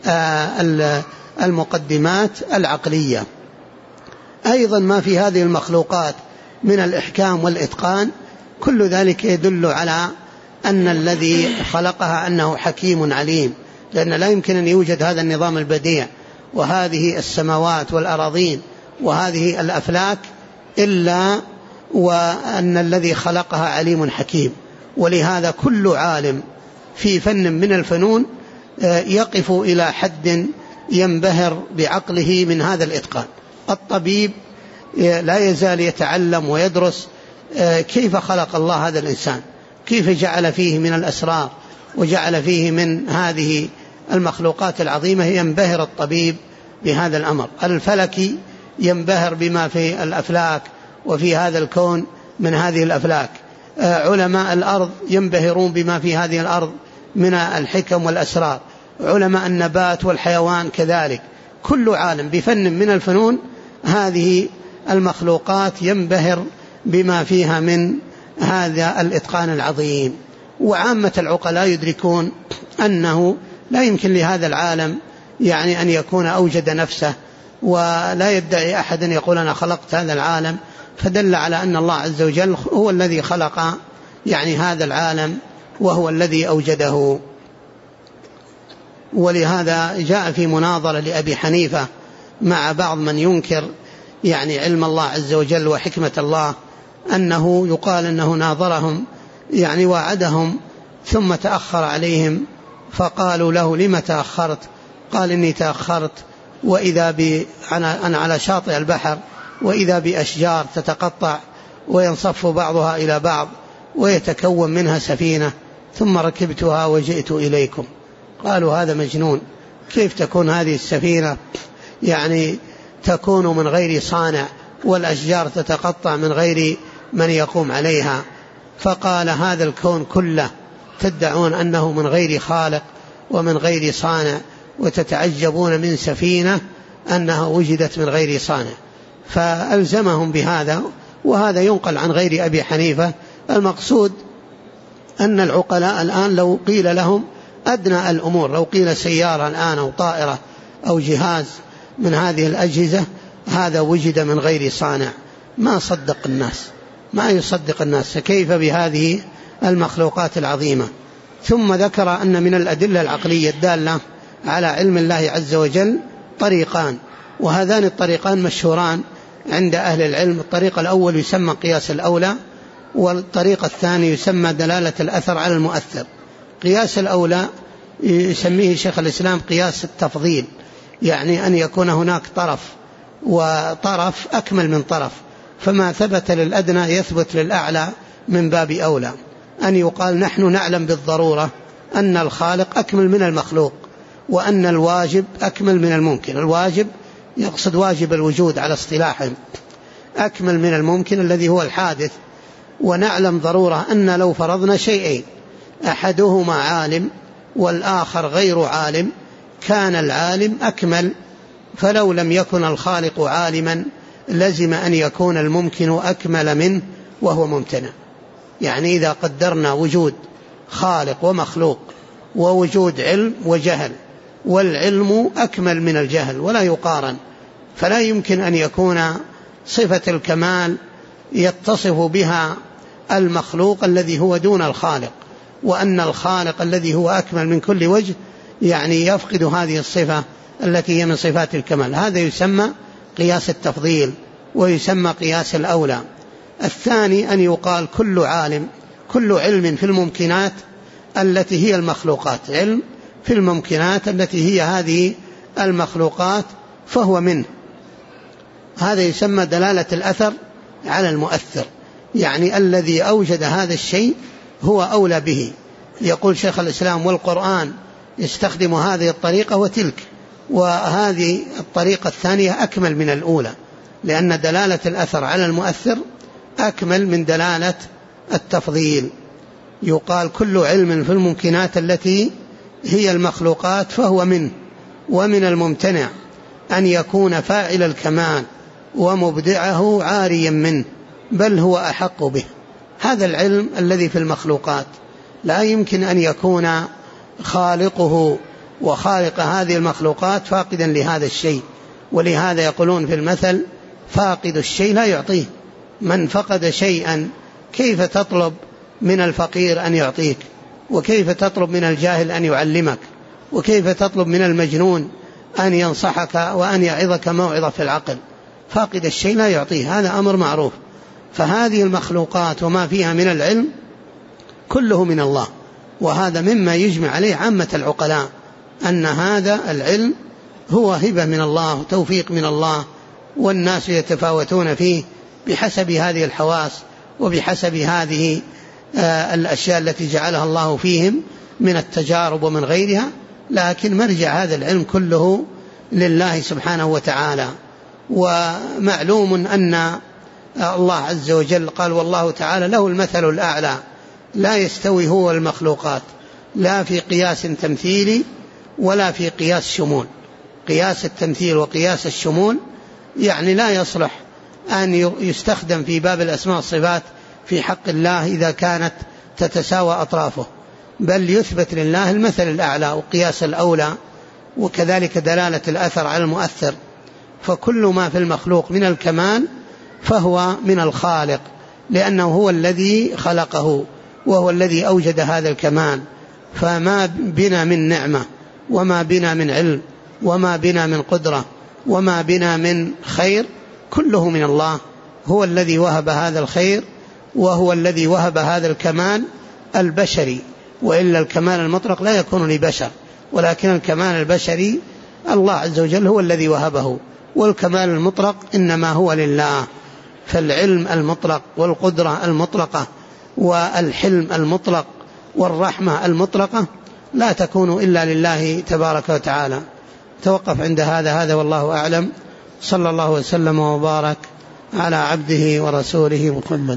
S2: المقدمات العقلية. أيضا ما في هذه المخلوقات من الإحكام والإتقان كل ذلك يدل على أن الذي خلقها أنه حكيم عليم، لأن لا يمكن أن يوجد هذا النظام البديع وهذه السماوات والأراضين وهذه الأفلاك إلا وأن الذي خلقها عليم حكيم. ولهذا كل عالم في فن من الفنون يقف إلى حد ينبهر بعقله من هذا الإتقان. الطبيب لا يزال يتعلم ويدرس كيف خلق الله هذا الإنسان، كيف جعل فيه من الأسرار وجعل فيه من هذه المخلوقات العظيمة. ينبهر الطبيب بهذا الأمر. الفلكي ينبهر بما في الأفلاك وفي هذا الكون من هذه الأفلاك. علماء الأرض ينبهرون بما في هذه الأرض من الحكم والأسرار. علماء النبات والحيوان كذلك. كل عالم بفن من الفنون هذه المخلوقات ينبهر بما فيها من هذا الإتقان العظيم. وعامة العقلاء يدركون أنه لا يمكن لهذا العالم يعني أن يكون أوجد نفسه، ولا يدعي أحد أن يقول أنا خلقت هذا العالم، فدل على أن الله عز وجل هو الذي خلق يعني هذا العالم وهو الذي أوجده. ولهذا جاء في مناظرة لأبي حنيفة مع بعض من ينكر يعني علم الله عز وجل وحكمة الله، أنه يقال أنه ناظرهم يعني وعدهم ثم تأخر عليهم، فقالوا له: لم تأخرت؟ قال: إني تأخرت وإذا أنا على شاطئ البحر وإذا بأشجار تتقطع وينصف بعضها إلى بعض ويتكون منها سفينة، ثم ركبتها وجئت إليكم. قالوا: هذا مجنون، كيف تكون هذه السفينة يعني تكون من غير صانع والأشجار تتقطع من غير من يقوم عليها؟ فقال: هذا الكون كله تدعون أنه من غير خالق ومن غير صانع، وتتعجبون من سفينة أنها وجدت من غير صانع. فألزمهم بهذا، وهذا ينقل عن غير أبي حنيفة. المقصود أن العقلاء الآن لو قيل لهم أدنى الأمور، لو قيل سيارة الآن أو طائرة أو جهاز من هذه الأجهزة هذا وجد من غير صانع، ما صدق الناس، ما يصدق الناس، كيف بهذه المخلوقات العظيمة. ثم ذكر أن من الأدلة العقلية الدالة على علم الله عز وجل طريقان، وهذان الطريقان مشهوران عند أهل العلم. الطريق الأول يسمى قياس الأولى، والطريق الثاني يسمى دلالة الأثر على المؤثر. قياس الأولى يسميه شيخ الإسلام قياس التفضيل، يعني أن يكون هناك طرف وطرف أكمل من طرف، فما ثبت للأدنى يثبت للأعلى من باب أولى. أن يقال نحن نعلم بالضرورة أن الخالق أكمل من المخلوق، وأن الواجب أكمل من الممكن. الواجب يقصد واجب الوجود على اصطلاحهم، أكمل من الممكن الذي هو الحادث. ونعلم ضرورة أن لو فرضنا شيئين أحدهما عالم والآخر غير عالم كان العالم أكمل، فلو لم يكن الخالق عالما لزم أن يكون الممكن أكمل منه وهو ممتنع. يعني إذا قدرنا وجود خالق ومخلوق ووجود علم وجهل، والعلم أكمل من الجهل ولا يقارن، فلا يمكن أن يكون صفة الكمال يتصف بها المخلوق الذي هو دون الخالق، وأن الخالق الذي هو أكمل من كل وجه يعني يفقد هذه الصفة التي هي من صفات الكمال. هذا يسمى قياس التفضيل ويسمى قياس الأولى. الثاني أن يقال كل علم في الممكنات التي هي المخلوقات، علم في الممكنات التي هي هذه المخلوقات فهو منه. هذا يسمى دلالة الأثر على المؤثر، يعني الذي أوجد هذا الشيء هو أولى به. يقول شيخ الإسلام: والقرآن يستخدم هذه الطريقة وتلك، وهذه الطريقة الثانية أكمل من الأولى، لأن دلالة الأثر على المؤثر أكمل من دلالة التفضيل. يقال كل علم في الممكنات التي هي المخلوقات فهو منه، ومن الممتنع أن يكون فاعل الكمال ومبدعه عاريا منه، بل هو أحق به. هذا العلم الذي في المخلوقات لا يمكن أن يكون خالقه وخالق هذه المخلوقات فاقدا لهذا الشيء، ولهذا يقولون في المثل: فاقد الشيء لا يعطيه. من فقد شيئا كيف تطلب من الفقير أن يعطيك؟ وكيف تطلب من الجاهل أن يعلمك؟ وكيف تطلب من المجنون أن ينصحك وأن يعظك موعظة في العقل؟ فاقد الشيء لا يعطيه، هذا أمر معروف. فهذه المخلوقات وما فيها من العلم كله من الله، وهذا مما يجمع عليه عامة العقلاء، أن هذا العلم هو هبة من الله وتوفيق من الله، والناس يتفاوتون فيه بحسب هذه الحواس وبحسب هذه الأشياء التي جعلها الله فيهم من التجارب ومن غيرها، لكن مرجع هذا العلم كله لله سبحانه وتعالى. ومعلوم أن الله عز وجل قال: والله تعالى له المثل الأعلى لا يستوي هو والمخلوقات، لا في قياس تمثيلي ولا في قياس شمول. قياس التمثيل وقياس الشمول يعني لا يصلح أن يستخدم في باب الأسماء والصفات في حق الله إذا كانت تتساوى أطرافه، بل يثبت لله المثل الأعلى وقياس الأولى، وكذلك دلالة الأثر على المؤثر. فكل ما في المخلوق من الكمال فهو من الخالق، لأنه هو الذي خلقه وهو الذي أوجد هذا الكمال. فما بنا من نعمة وما بنا من علم وما بنا من قدرة وما بنا من خير كله من الله، هو الذي وهب هذا الخير وهو الذي وهب هذا الكمال البشري، وإلا الكمال المطلق لا يكون لبشر، ولكن الكمال البشري الله عز وجل هو الذي وهبه، والكمال المطلق إنما هو لله. فالعلم المطلق والقدرة المطلقة والحلم المطلق والرحمة المطلقة لا تكون إلا لله تبارك وتعالى. توقف عند هذا والله أعلم. صلى الله وسلم وبارك على عبده ورسوله محمد.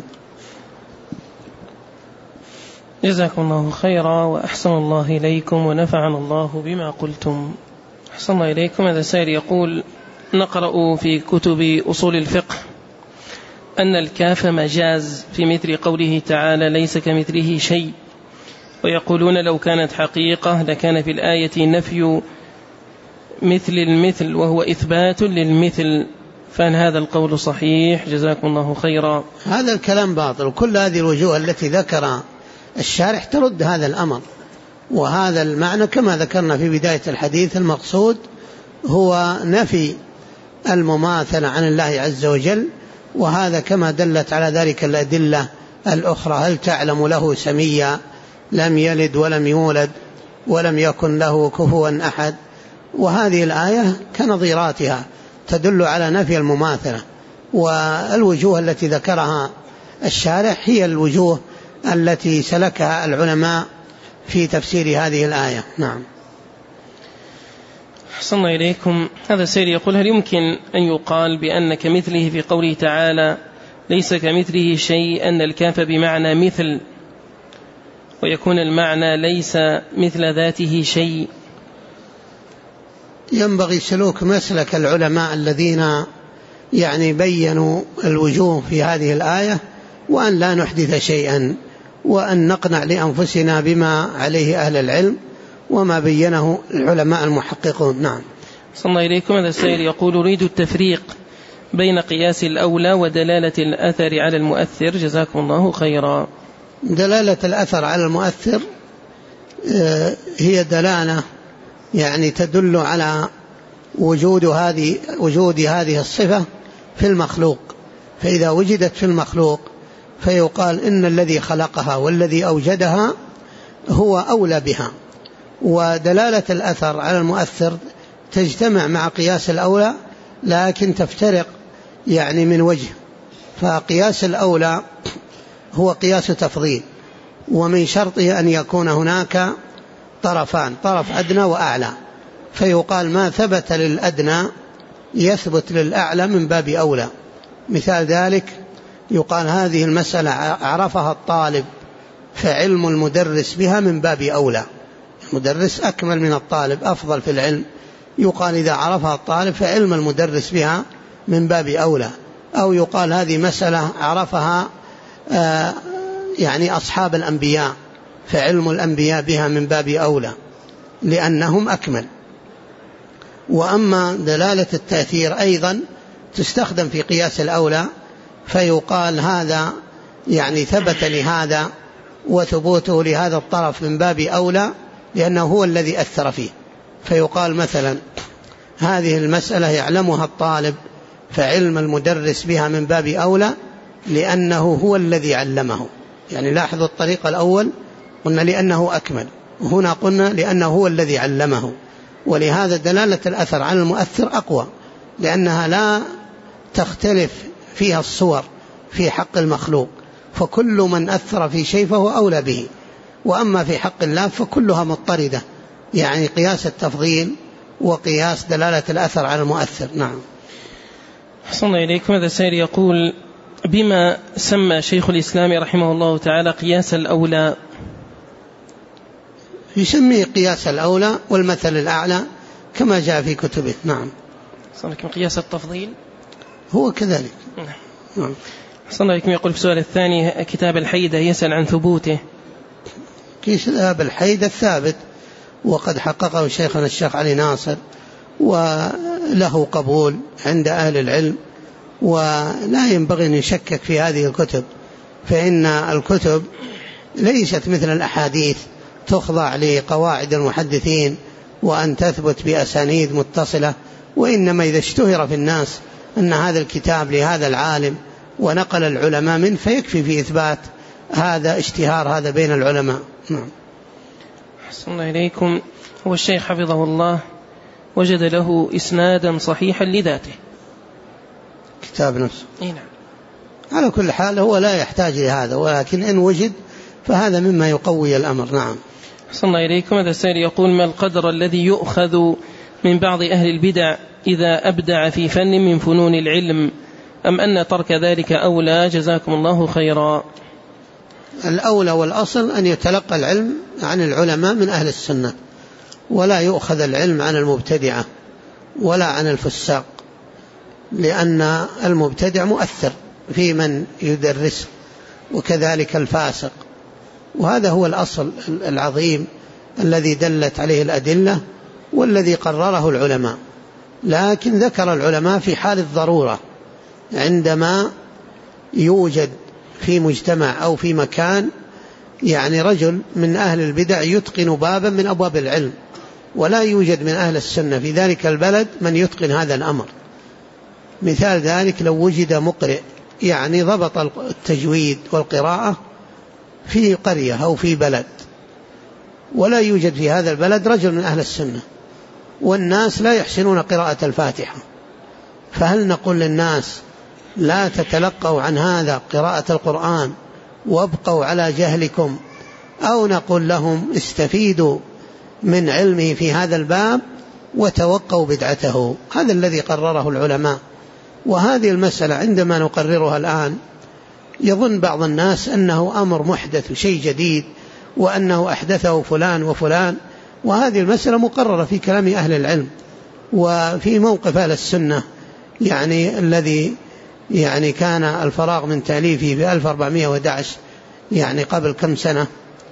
S1: جزاكم الله خيرا وأحسن الله إليكم ونفعنا الله بما قلتم. أحسن الله إليكم. هذا سائل يقول: نقرأ في كتب أصول الفقه أن الكاف مجاز في مثل قوله تعالى: ليس كمثله شيء، ويقولون لو كانت حقيقة لكان في الآية نفي مثل المثل وهو إثبات للمثل، فهل هذا القول صحيح؟ جزاكم الله خيرا.
S2: هذا الكلام باطل، وكل هذه الوجوه التي ذكر الشارح ترد هذا الأمر. وهذا المعنى كما ذكرنا في بداية الحديث المقصود هو نفي المماثلة عن الله عز وجل، وهذا كما دلت على ذلك الأدلة الأخرى: هل تعلم له سميا، لم يلد ولم يولد ولم يكن له كفوا أحد. وهذه الآية كنظيراتها تدل على نفي المماثلة. والوجوه التي ذكرها الشارح هي الوجوه التي سلكها العلماء في تفسير هذه الآية. نعم.
S1: أحسن إليكم. هذا سيد يقول: هل يمكن أن يقال بأن كمثله في قوله تعالى ليس كمثله شيء أن الكاف بمعنى مثل، ويكون المعنى ليس مثل ذاته شيء؟
S2: ينبغي سلوك مسلك العلماء الذين بينوا الوجوه في هذه الآية، وأن لا نحدث شيئا، وأن نقنع لأنفسنا بما عليه أهل العلم وما بينه العلماء المحققون. نعم.
S1: صلى الله إليكم. هذا السائل يقول: أريد التفريق بين قياس الأولى ودلالة الأثر على المؤثر، جزاكم الله خيرا.
S2: دلالة الأثر على المؤثر هي دلالة تدل على وجود هذه الصفة في المخلوق، فإذا وجدت في المخلوق فيقال إن الذي خلقها والذي أوجدها هو أولى بها. ودلالة الأثر على المؤثر تجتمع مع قياس الأولى لكن تفترق يعني من وجه. فقياس الأولى هو قياس تفضيل، ومن شرطه أن يكون هناك طرفان، طرف أدنى وأعلى، فيقال ما ثبت للأدنى يثبت للأعلى من باب أولى. مثال ذلك يقال هذه المسألة عرفها الطالب فعلم المدرس بها من باب أولى، المدرس أكمل من الطالب، أفضل في العلم، يقال إذا عرفها الطالب فعلم المدرس بها من باب أولى. أو يقال هذه مسألة عرفها يعني أصحاب الأنبياء فعلم الأنبياء بها من باب أولى لأنهم أكمل. وأما دلالة التأثير أيضا تستخدم في قياس الأولى، فيقال هذا يعني ثبت لهذا وثبوته لهذا الطرف من باب أولى لأنه هو الذي أثر فيه. فيقال مثلا هذه المسألة يعلمها الطالب فعلم المدرس بها من باب أولى لأنه هو الذي علمه. يعني لاحظوا الطريق الأول قلنا لأنه أكمل، وهنا قلنا لأنه هو الذي علمه. ولهذا دلالة الأثر على المؤثر أقوى لأنها لا تختلف فيها الصور في حق المخلوق، فكل من أثر في شيء فهو أولى به. وأما في حق الله فكلها مضطردة، يعني قياس التفضيل وقياس دلالة الأثر على المؤثر. نعم.
S1: أحسن إليكم. هذا سائل يقول بما سمى شيخ الإسلام رحمه الله تعالى قياس الأولى؟
S2: يسميه قياس الأولى والمثل الأعلى كما جاء في كتبه. نعم.
S1: أحسن قياس التفضيل
S2: هو كذلك.
S1: نعم. أحسن إليكم. يقول في السؤال الثاني كتاب الحيدة يسأل عن ثبوته.
S2: كتاب الحيدة الثابت وقد حققه شيخنا الشيخ علي ناصر وله قبول عند أهل العلم، ولا ينبغي أن يشكك في هذه الكتب، فإن الكتب ليست مثل الأحاديث تخضع لقواعد المحدثين وأن تثبت بأسانيد متصلة، وإنما إذا اشتهر في الناس أن هذا الكتاب لهذا العالم ونقل العلماء منه فيكفي في إثبات هذا اشتهار هذا بين العلماء. نعم.
S1: أحسن الله إليكم. هو الشيخ حفظه الله وجد له إسنادا صحيحا لذاته،
S2: كتاب نفسه.
S1: نعم.
S2: على كل حال هو لا يحتاج لهذا، ولكن إن وجد فهذا مما يقوي الأمر. نعم.
S1: أحسن الله إليكم. هذا السائل يقول ما القدر الذي يؤخذ من بعض أهل البدع إذا أبدع في فن من فنون العلم، أم أن ترك ذلك أولى؟ جزاكم الله خيرا.
S2: الأولى والأصل أن يتلقى العلم عن العلماء من أهل السنة، ولا يؤخذ العلم عن المبتدعة ولا عن الفساق، لأن المبتدع مؤثر في من يدرس وكذلك الفاسق، وهذا هو الأصل العظيم الذي دلت عليه الأدلة والذي قرره العلماء. لكن ذكر العلماء في حال الضرورة عندما يوجد في مجتمع أو في مكان يعني رجل من أهل البدع يتقن بابا من أبواب العلم ولا يوجد من أهل السنة في ذلك البلد من يتقن هذا الأمر. مثال ذلك لو وجد مقرئ يعني ضبط التجويد والقراءة في قرية أو في بلد ولا يوجد في هذا البلد رجل من أهل السنة والناس لا يحسنون قراءة الفاتحة، فهل نقول للناس لا تتلقوا عن هذا قراءة القرآن وابقوا على جهلكم، أو نقول لهم استفيدوا من علمه في هذا الباب وتوقوا بدعته؟ هذا الذي قرره العلماء. وهذه المسألة عندما نقررها الآن يظن بعض الناس أنه أمر محدث وشيء جديد وأنه أحدثه فلان وفلان، وهذه المسألة مقررة في كلام أهل العلم وفي موقف أهل السنة، يعني الذي يعني كان الفراغ من تأليفه في 1411 يعني قبل كم سنة؟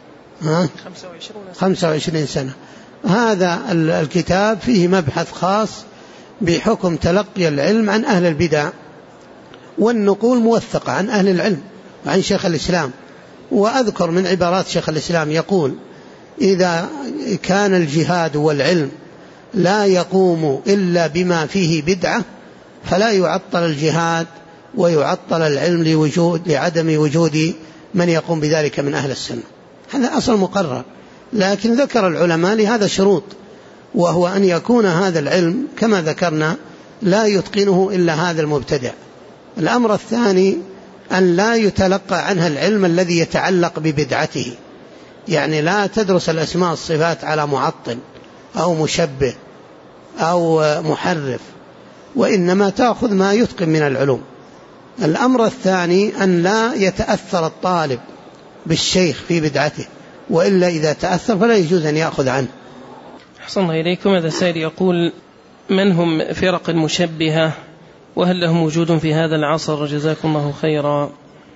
S2: 25 سنة. هذا الكتاب فيه مبحث خاص بحكم تلقي العلم عن أهل البدع، والنقول موثقة عن أهل العلم وعن شيخ الإسلام. وأذكر من عبارات شيخ الإسلام يقول إذا كان الجهاد والعلم لا يقوم إلا بما فيه بدعة فلا يعطل الجهاد ويعطل العلم لعدم وجود من يقوم بذلك من أهل السنة. هذا أصل مقرر، لكن ذكر العلماء لهذا شروط، وهو أن يكون هذا العلم كما ذكرنا لا يتقنه إلا هذا المبتدع. الأمر الثاني أن لا يتلقى عنها العلم الذي يتعلق ببدعته، يعني لا تدرس الأسماء الصفات على معطل أو مشبه أو محرف، وإنما تأخذ ما يتقن من العلوم. الأمر الثاني أن لا يتأثر الطالب بالشيخ في بدعته، وإلا إذا تأثر فلا يجوز أن يأخذ عنه.
S1: أحسن الله إليكم. هذا سائل يقول: من هم فرق المشبهة، وهل لهم وجود في هذا العصر؟ جزاكم الله خيرا.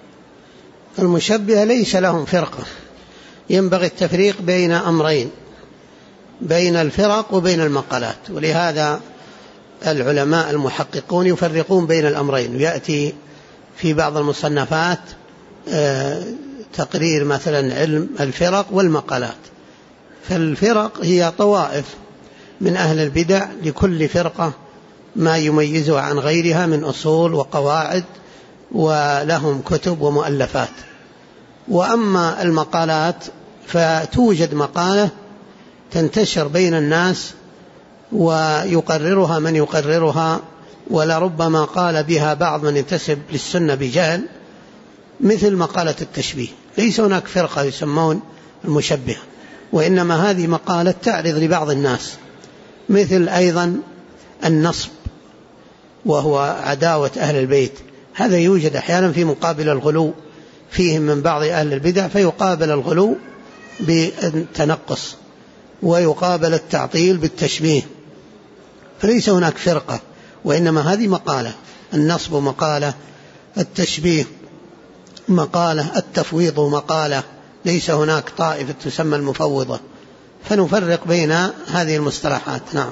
S2: المشبهة ليس لهم فرقة، ينبغي التفريق بين أمرين، بين الفرق وبين المقالات، ولهذا العلماء المحققون يفرقون بين الأمرين، ويأتي في بعض المصنفات تقرير مثلا علم الفرق والمقالات. فالفرق هي طوائف من أهل البدع، لكل فرقة ما يميزها عن غيرها من أصول وقواعد، ولهم كتب ومؤلفات. وأما المقالات فتوجد مقالة تنتشر بين الناس ويقررها من يقررها، ولربما قال بها بعض من ينتسب للسنة بجهل، مثل مقالة التشبيه. ليس هناك فرقة يسمون المشبهة، وإنما هذه مقالة تعرض لبعض الناس. مثل أيضا النصب، وهو عداوة أهل البيت، هذا يوجد أحيانا في مقابل الغلو فيهم من بعض أهل البدع، فيقابل الغلو بالتنقص ويقابل التعطيل بالتشبيه، فليس هناك فرقة، وإنما هذه مقالة. النصب مقالة، التشبيه مقالة، التفويض مقالة، ليس هناك طائفة تسمى المفوضة. فنفرق بين هذه المصطلحات. نعم.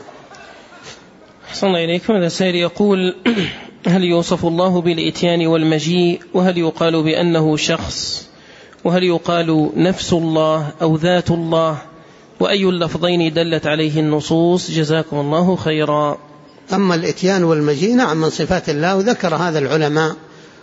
S1: أحسن الله إليكم. هذا سائل يقول: هل يوصف الله بالإتيان والمجيء، وهل يقال بأنه شخص، وهل يقال نفس الله أو ذات الله، وأي اللفظين دلت عليه النصوص؟ جزاكم الله خيرا.
S2: أما الإتيان والمجيء نعم من صفات الله، وذكر هذا العلماء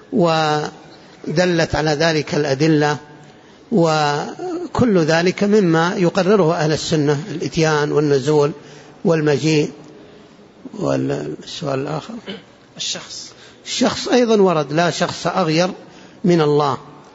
S2: ودلت على ذلك الأدلة، وكل ذلك مما يقرره أهل السنة، الإتيان والنزول والمجيء. والسؤال الآخر الشخص أيضا ورد، لا شخص أغير من الله.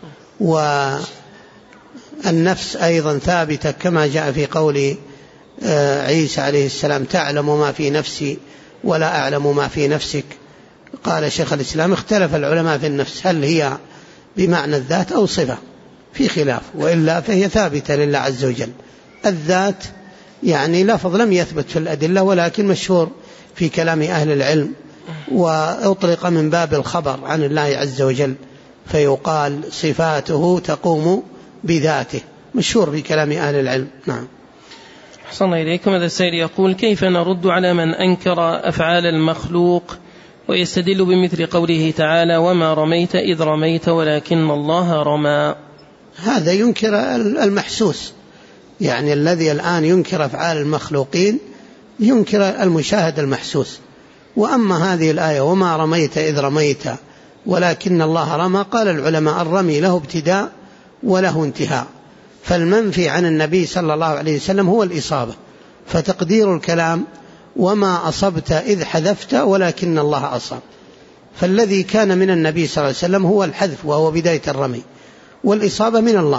S2: والنفس أيضا ثابتة كما جاء في قول عيسى عليه السلام: تعلم ما في نفسي ولا أعلم ما في نفسك. قال شيخ الإسلام: اختلف العلماء في النفس هل هي بمعنى الذات أو صفة، في خلاف، وإلا فهي ثابتة لله عز وجل. الذات يعني لفظ لم يثبت في الأدلة، ولكن مشهور في كلام أهل العلم، وأطلق من باب الخبر عن الله عز وجل، فيقال صفاته تقوم بذاته، مشهور في كلام أهل العلم. نعم.
S1: أحسن الله إليكم. هذا السائل يقول: كيف نرد على من أنكر أفعال المخلوق ويستدل بمثل قوله تعالى: وما رميت إذ رميت ولكن الله رمى؟
S2: هذا ينكر المحسوس، يعني الذي الآن ينكر أفعال المخلوقين ينكر المشاهد المحسوس. وأما هذه الآية: وما رميت إذ رميت ولكن الله رمى، قال العلماء: الرمي له ابتداء وله انتهاء، فالمنفي عن النبي صلى الله عليه وسلم هو الإصابة، فتقدير الكلام: وما أصبت إذ حذفت ولكن الله أصاب. فالذي كان من النبي صلى الله عليه وسلم هو الحذف، وهو بداية الرمي، والإصابة من الله.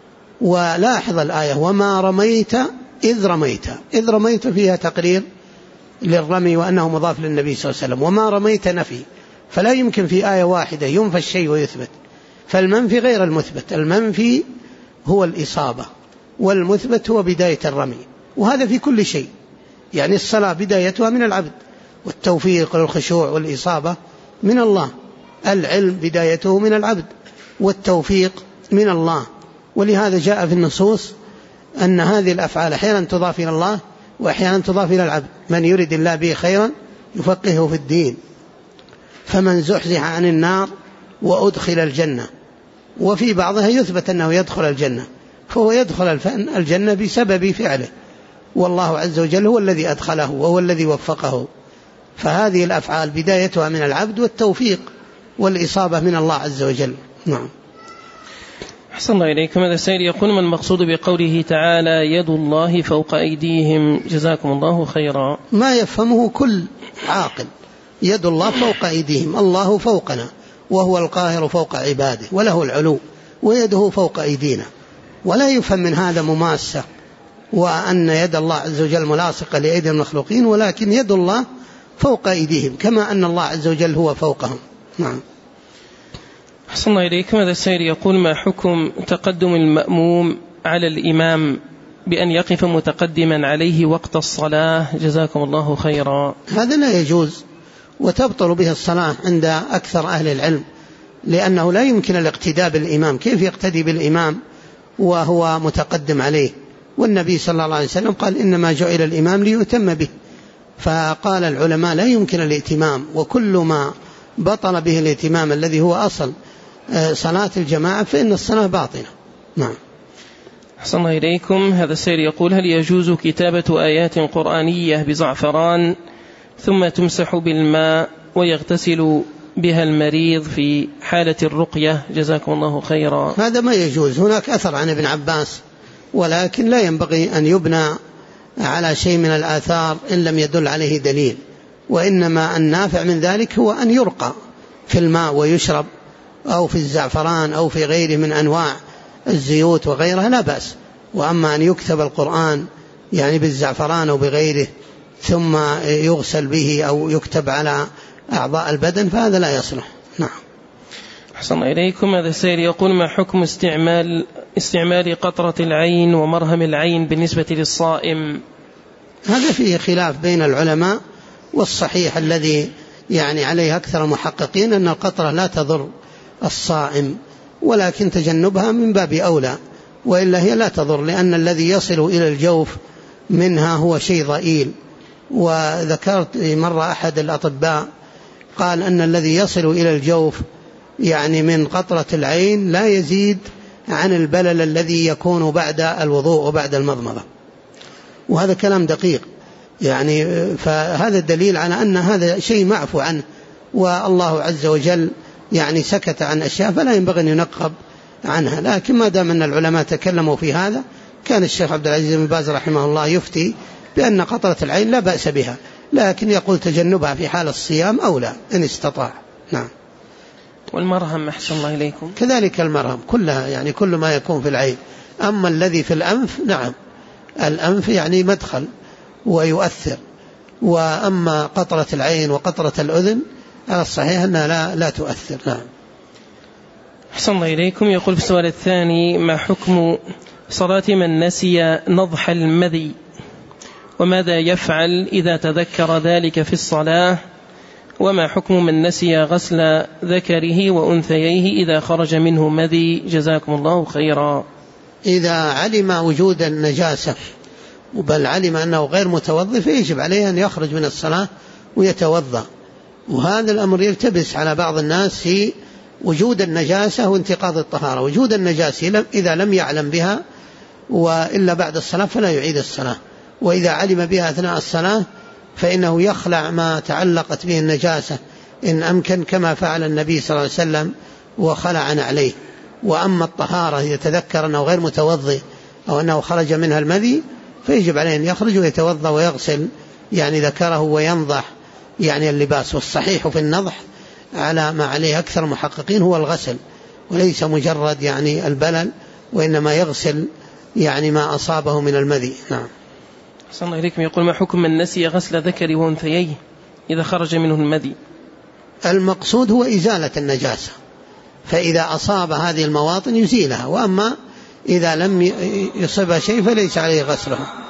S2: ولاحظ الآية: وما رميت إذ رميت، إذ رميت فيها تقرير للرمي وأنه مضاف للنبي صلى الله عليه وسلم، وما رميت نفي، فلا يمكن في آية واحدة ينفى الشيء ويثبت. فالمنفي غير المثبت، المنفي هو الإصابة، والمثبت هو بداية الرمي. وهذا في كل شيء، يعني الصلاة بدايتها من العبد، والتوفيق والخشوع والإصابة من الله، العلم بدايته من العبد، والتوفيق من الله. ولهذا جاء في النصوص أن هذه الأفعال أحيانا تضاف إلى الله وأحيانا تضاف إلى العبد: من يرد الله به خيرا يفقهه في الدين، فمن زحزح عن النار وأدخل الجنة. وفي بعضها يثبت أنه يدخل الجنة، فهو يدخل الجنة بسبب فعله، والله عز وجل هو الذي أدخله وهو الذي وفقه. فهذه الأفعال بدايتها من العبد، والتوفيق والإصابة من الله عز وجل. نعم.
S1: أحسن الله إليكم. هذا السائل يقول: ما المقصود بقوله تعالى يد الله فوق أيديهم؟ جزاكم الله خيرا.
S2: ما يفهمه كل عاقل، يد الله فوق أيديهم، الله فوقنا وهو القاهر فوق عباده وله العلو ويده فوق أيدينا، ولا يفهم من هذا مماسة وأن يد الله عز وجل ملاصقة لأيدي المخلوقين، ولكن يد الله فوق أيديهم كما أن الله عز وجل هو فوقهم. نعم.
S1: أحسن الله إليكم. هذا السائل يقول: ما حكم تقدم المأموم على الإمام بأن يقف متقدما عليه وقت الصلاة؟ جزاكم الله خيرا.
S2: هذا لا يجوز، وتبطل به الصلاة عند أكثر أهل العلم، لأنه لا يمكن الاقتداء بالإمام. كيف يقتدي بالإمام وهو متقدم عليه؟ والنبي صلى الله عليه وسلم قال: إنما جعل الإمام ليؤتم به. فقال العلماء: لا يمكن الائتمام، وكل ما بطل به الائتمام الذي هو أصل صلاة الجماعة فإن الصلاة باطلة. نعم.
S1: أحسن الله إليكم. هذا السائل يقول: هل يجوز كتابة آيات قرآنية بزعفران ثم تمسح بالماء ويغتسل بها المريض في حالة الرقية؟ جزاكم الله خيرا.
S2: هذا ما يجوز. هناك أثر عن ابن عباس، ولكن لا ينبغي أن يبنى على شيء من الآثار إن لم يدل عليه دليل، وإنما النافع من ذلك هو أن يرقى في الماء ويشرب، أو في الزعفران أو في غيره من أنواع الزيوت وغيرها لا بأس. وأما أن يكتب القرآن يعني بالزعفران أو بغيره ثم يغسل به أو يكتب على أعضاء البدن فهذا لا يصلح. نعم.
S1: أحسن الله إليكم. هذا السائل يقول: ما حكم استعمال قطرة العين ومرهم العين بالنسبة للصائم؟
S2: هذا فيه خلاف بين العلماء، والصحيح الذي يعني عليه أكثر المحققين أن القطرة لا تضر الصائم، ولكن تجنبها من باب أولى، وإلا هي لا تضر، لأن الذي يصل إلى الجوف منها هو شيء ضئيل. وذكرت مرة أحد الأطباء قال أن الذي يصل إلى الجوف يعني من قطرة العين لا يزيد عن البلل الذي يكون بعد الوضوء وبعد المضمضة، وهذا كلام دقيق يعني. فهذا الدليل على أن هذا شيء معفو عنه، والله عز وجل يعني سكت عن أشياء فلا ينبغي أن ينقب عنها. لكن ما دام أن العلماء تكلموا في هذا، كان الشيخ عبد العزيز بن باز رحمه الله يفتي بأن قطرة العين لا بأس بها، لكن يقول تجنبها في حال الصيام أولى إن استطاع. نعم.
S1: والمرهم أحسن الله إليكم
S2: كذلك المرهم كلها يعني كل ما يكون في العين. أما الذي في الأنف نعم، الأنف يعني مدخل ويؤثر، وأما قطرة العين وقطرة الأذن على الصحيح أنها لا تؤثر. نعم.
S1: أحسن الله إليكم. يقول في السؤال الثاني: ما حكم صلاة من نسي نضح المذي، وماذا يفعل إذا تذكر ذلك في الصلاة؟ وما حكم من نسي غسل ذكره وأنثييه إذا خرج منه مذي؟ جزاكم الله خيرا.
S2: إذا علم وجود النجاسة بل علم أنه غير متوضئ فيجب عليه أن يخرج من الصلاة ويتوضأ، وهذا الأمر يلتبس على بعض الناس في وجود النجاسة وانتقاض الطهارة. وجود النجاسة إذا لم يعلم بها وإلا بعد الصلاة فلا يعيد الصلاة، وإذا علم بها أثناء الصلاة فإنه يخلع ما تعلقت به النجاسة إن أمكن، كما فعل النبي صلى الله عليه وسلم وخلع عليه. وأما الطهارة يتذكر أنه غير متوضئ أو أنه خرج منها المذي فيجب عليه أن يخرج ويتوضأ ويغسل يعني ذكره وينضح يعني اللباس. والصحيح في النضح على ما عليه أكثر المحققين هو الغسل، وليس مجرد يعني البلل، وإنما يغسل يعني ما أصابه من المذي. نعم.
S1: أحسن الله إليكم. يقول: ما حكم من نسي غسل ذكر وأنثييه إذا خرج منه المذي؟
S2: المقصود هو إزالة النجاسة، فإذا أصاب هذه المواطن يزيلها، وأما إذا لم يصب شيء فليس عليه غسلها.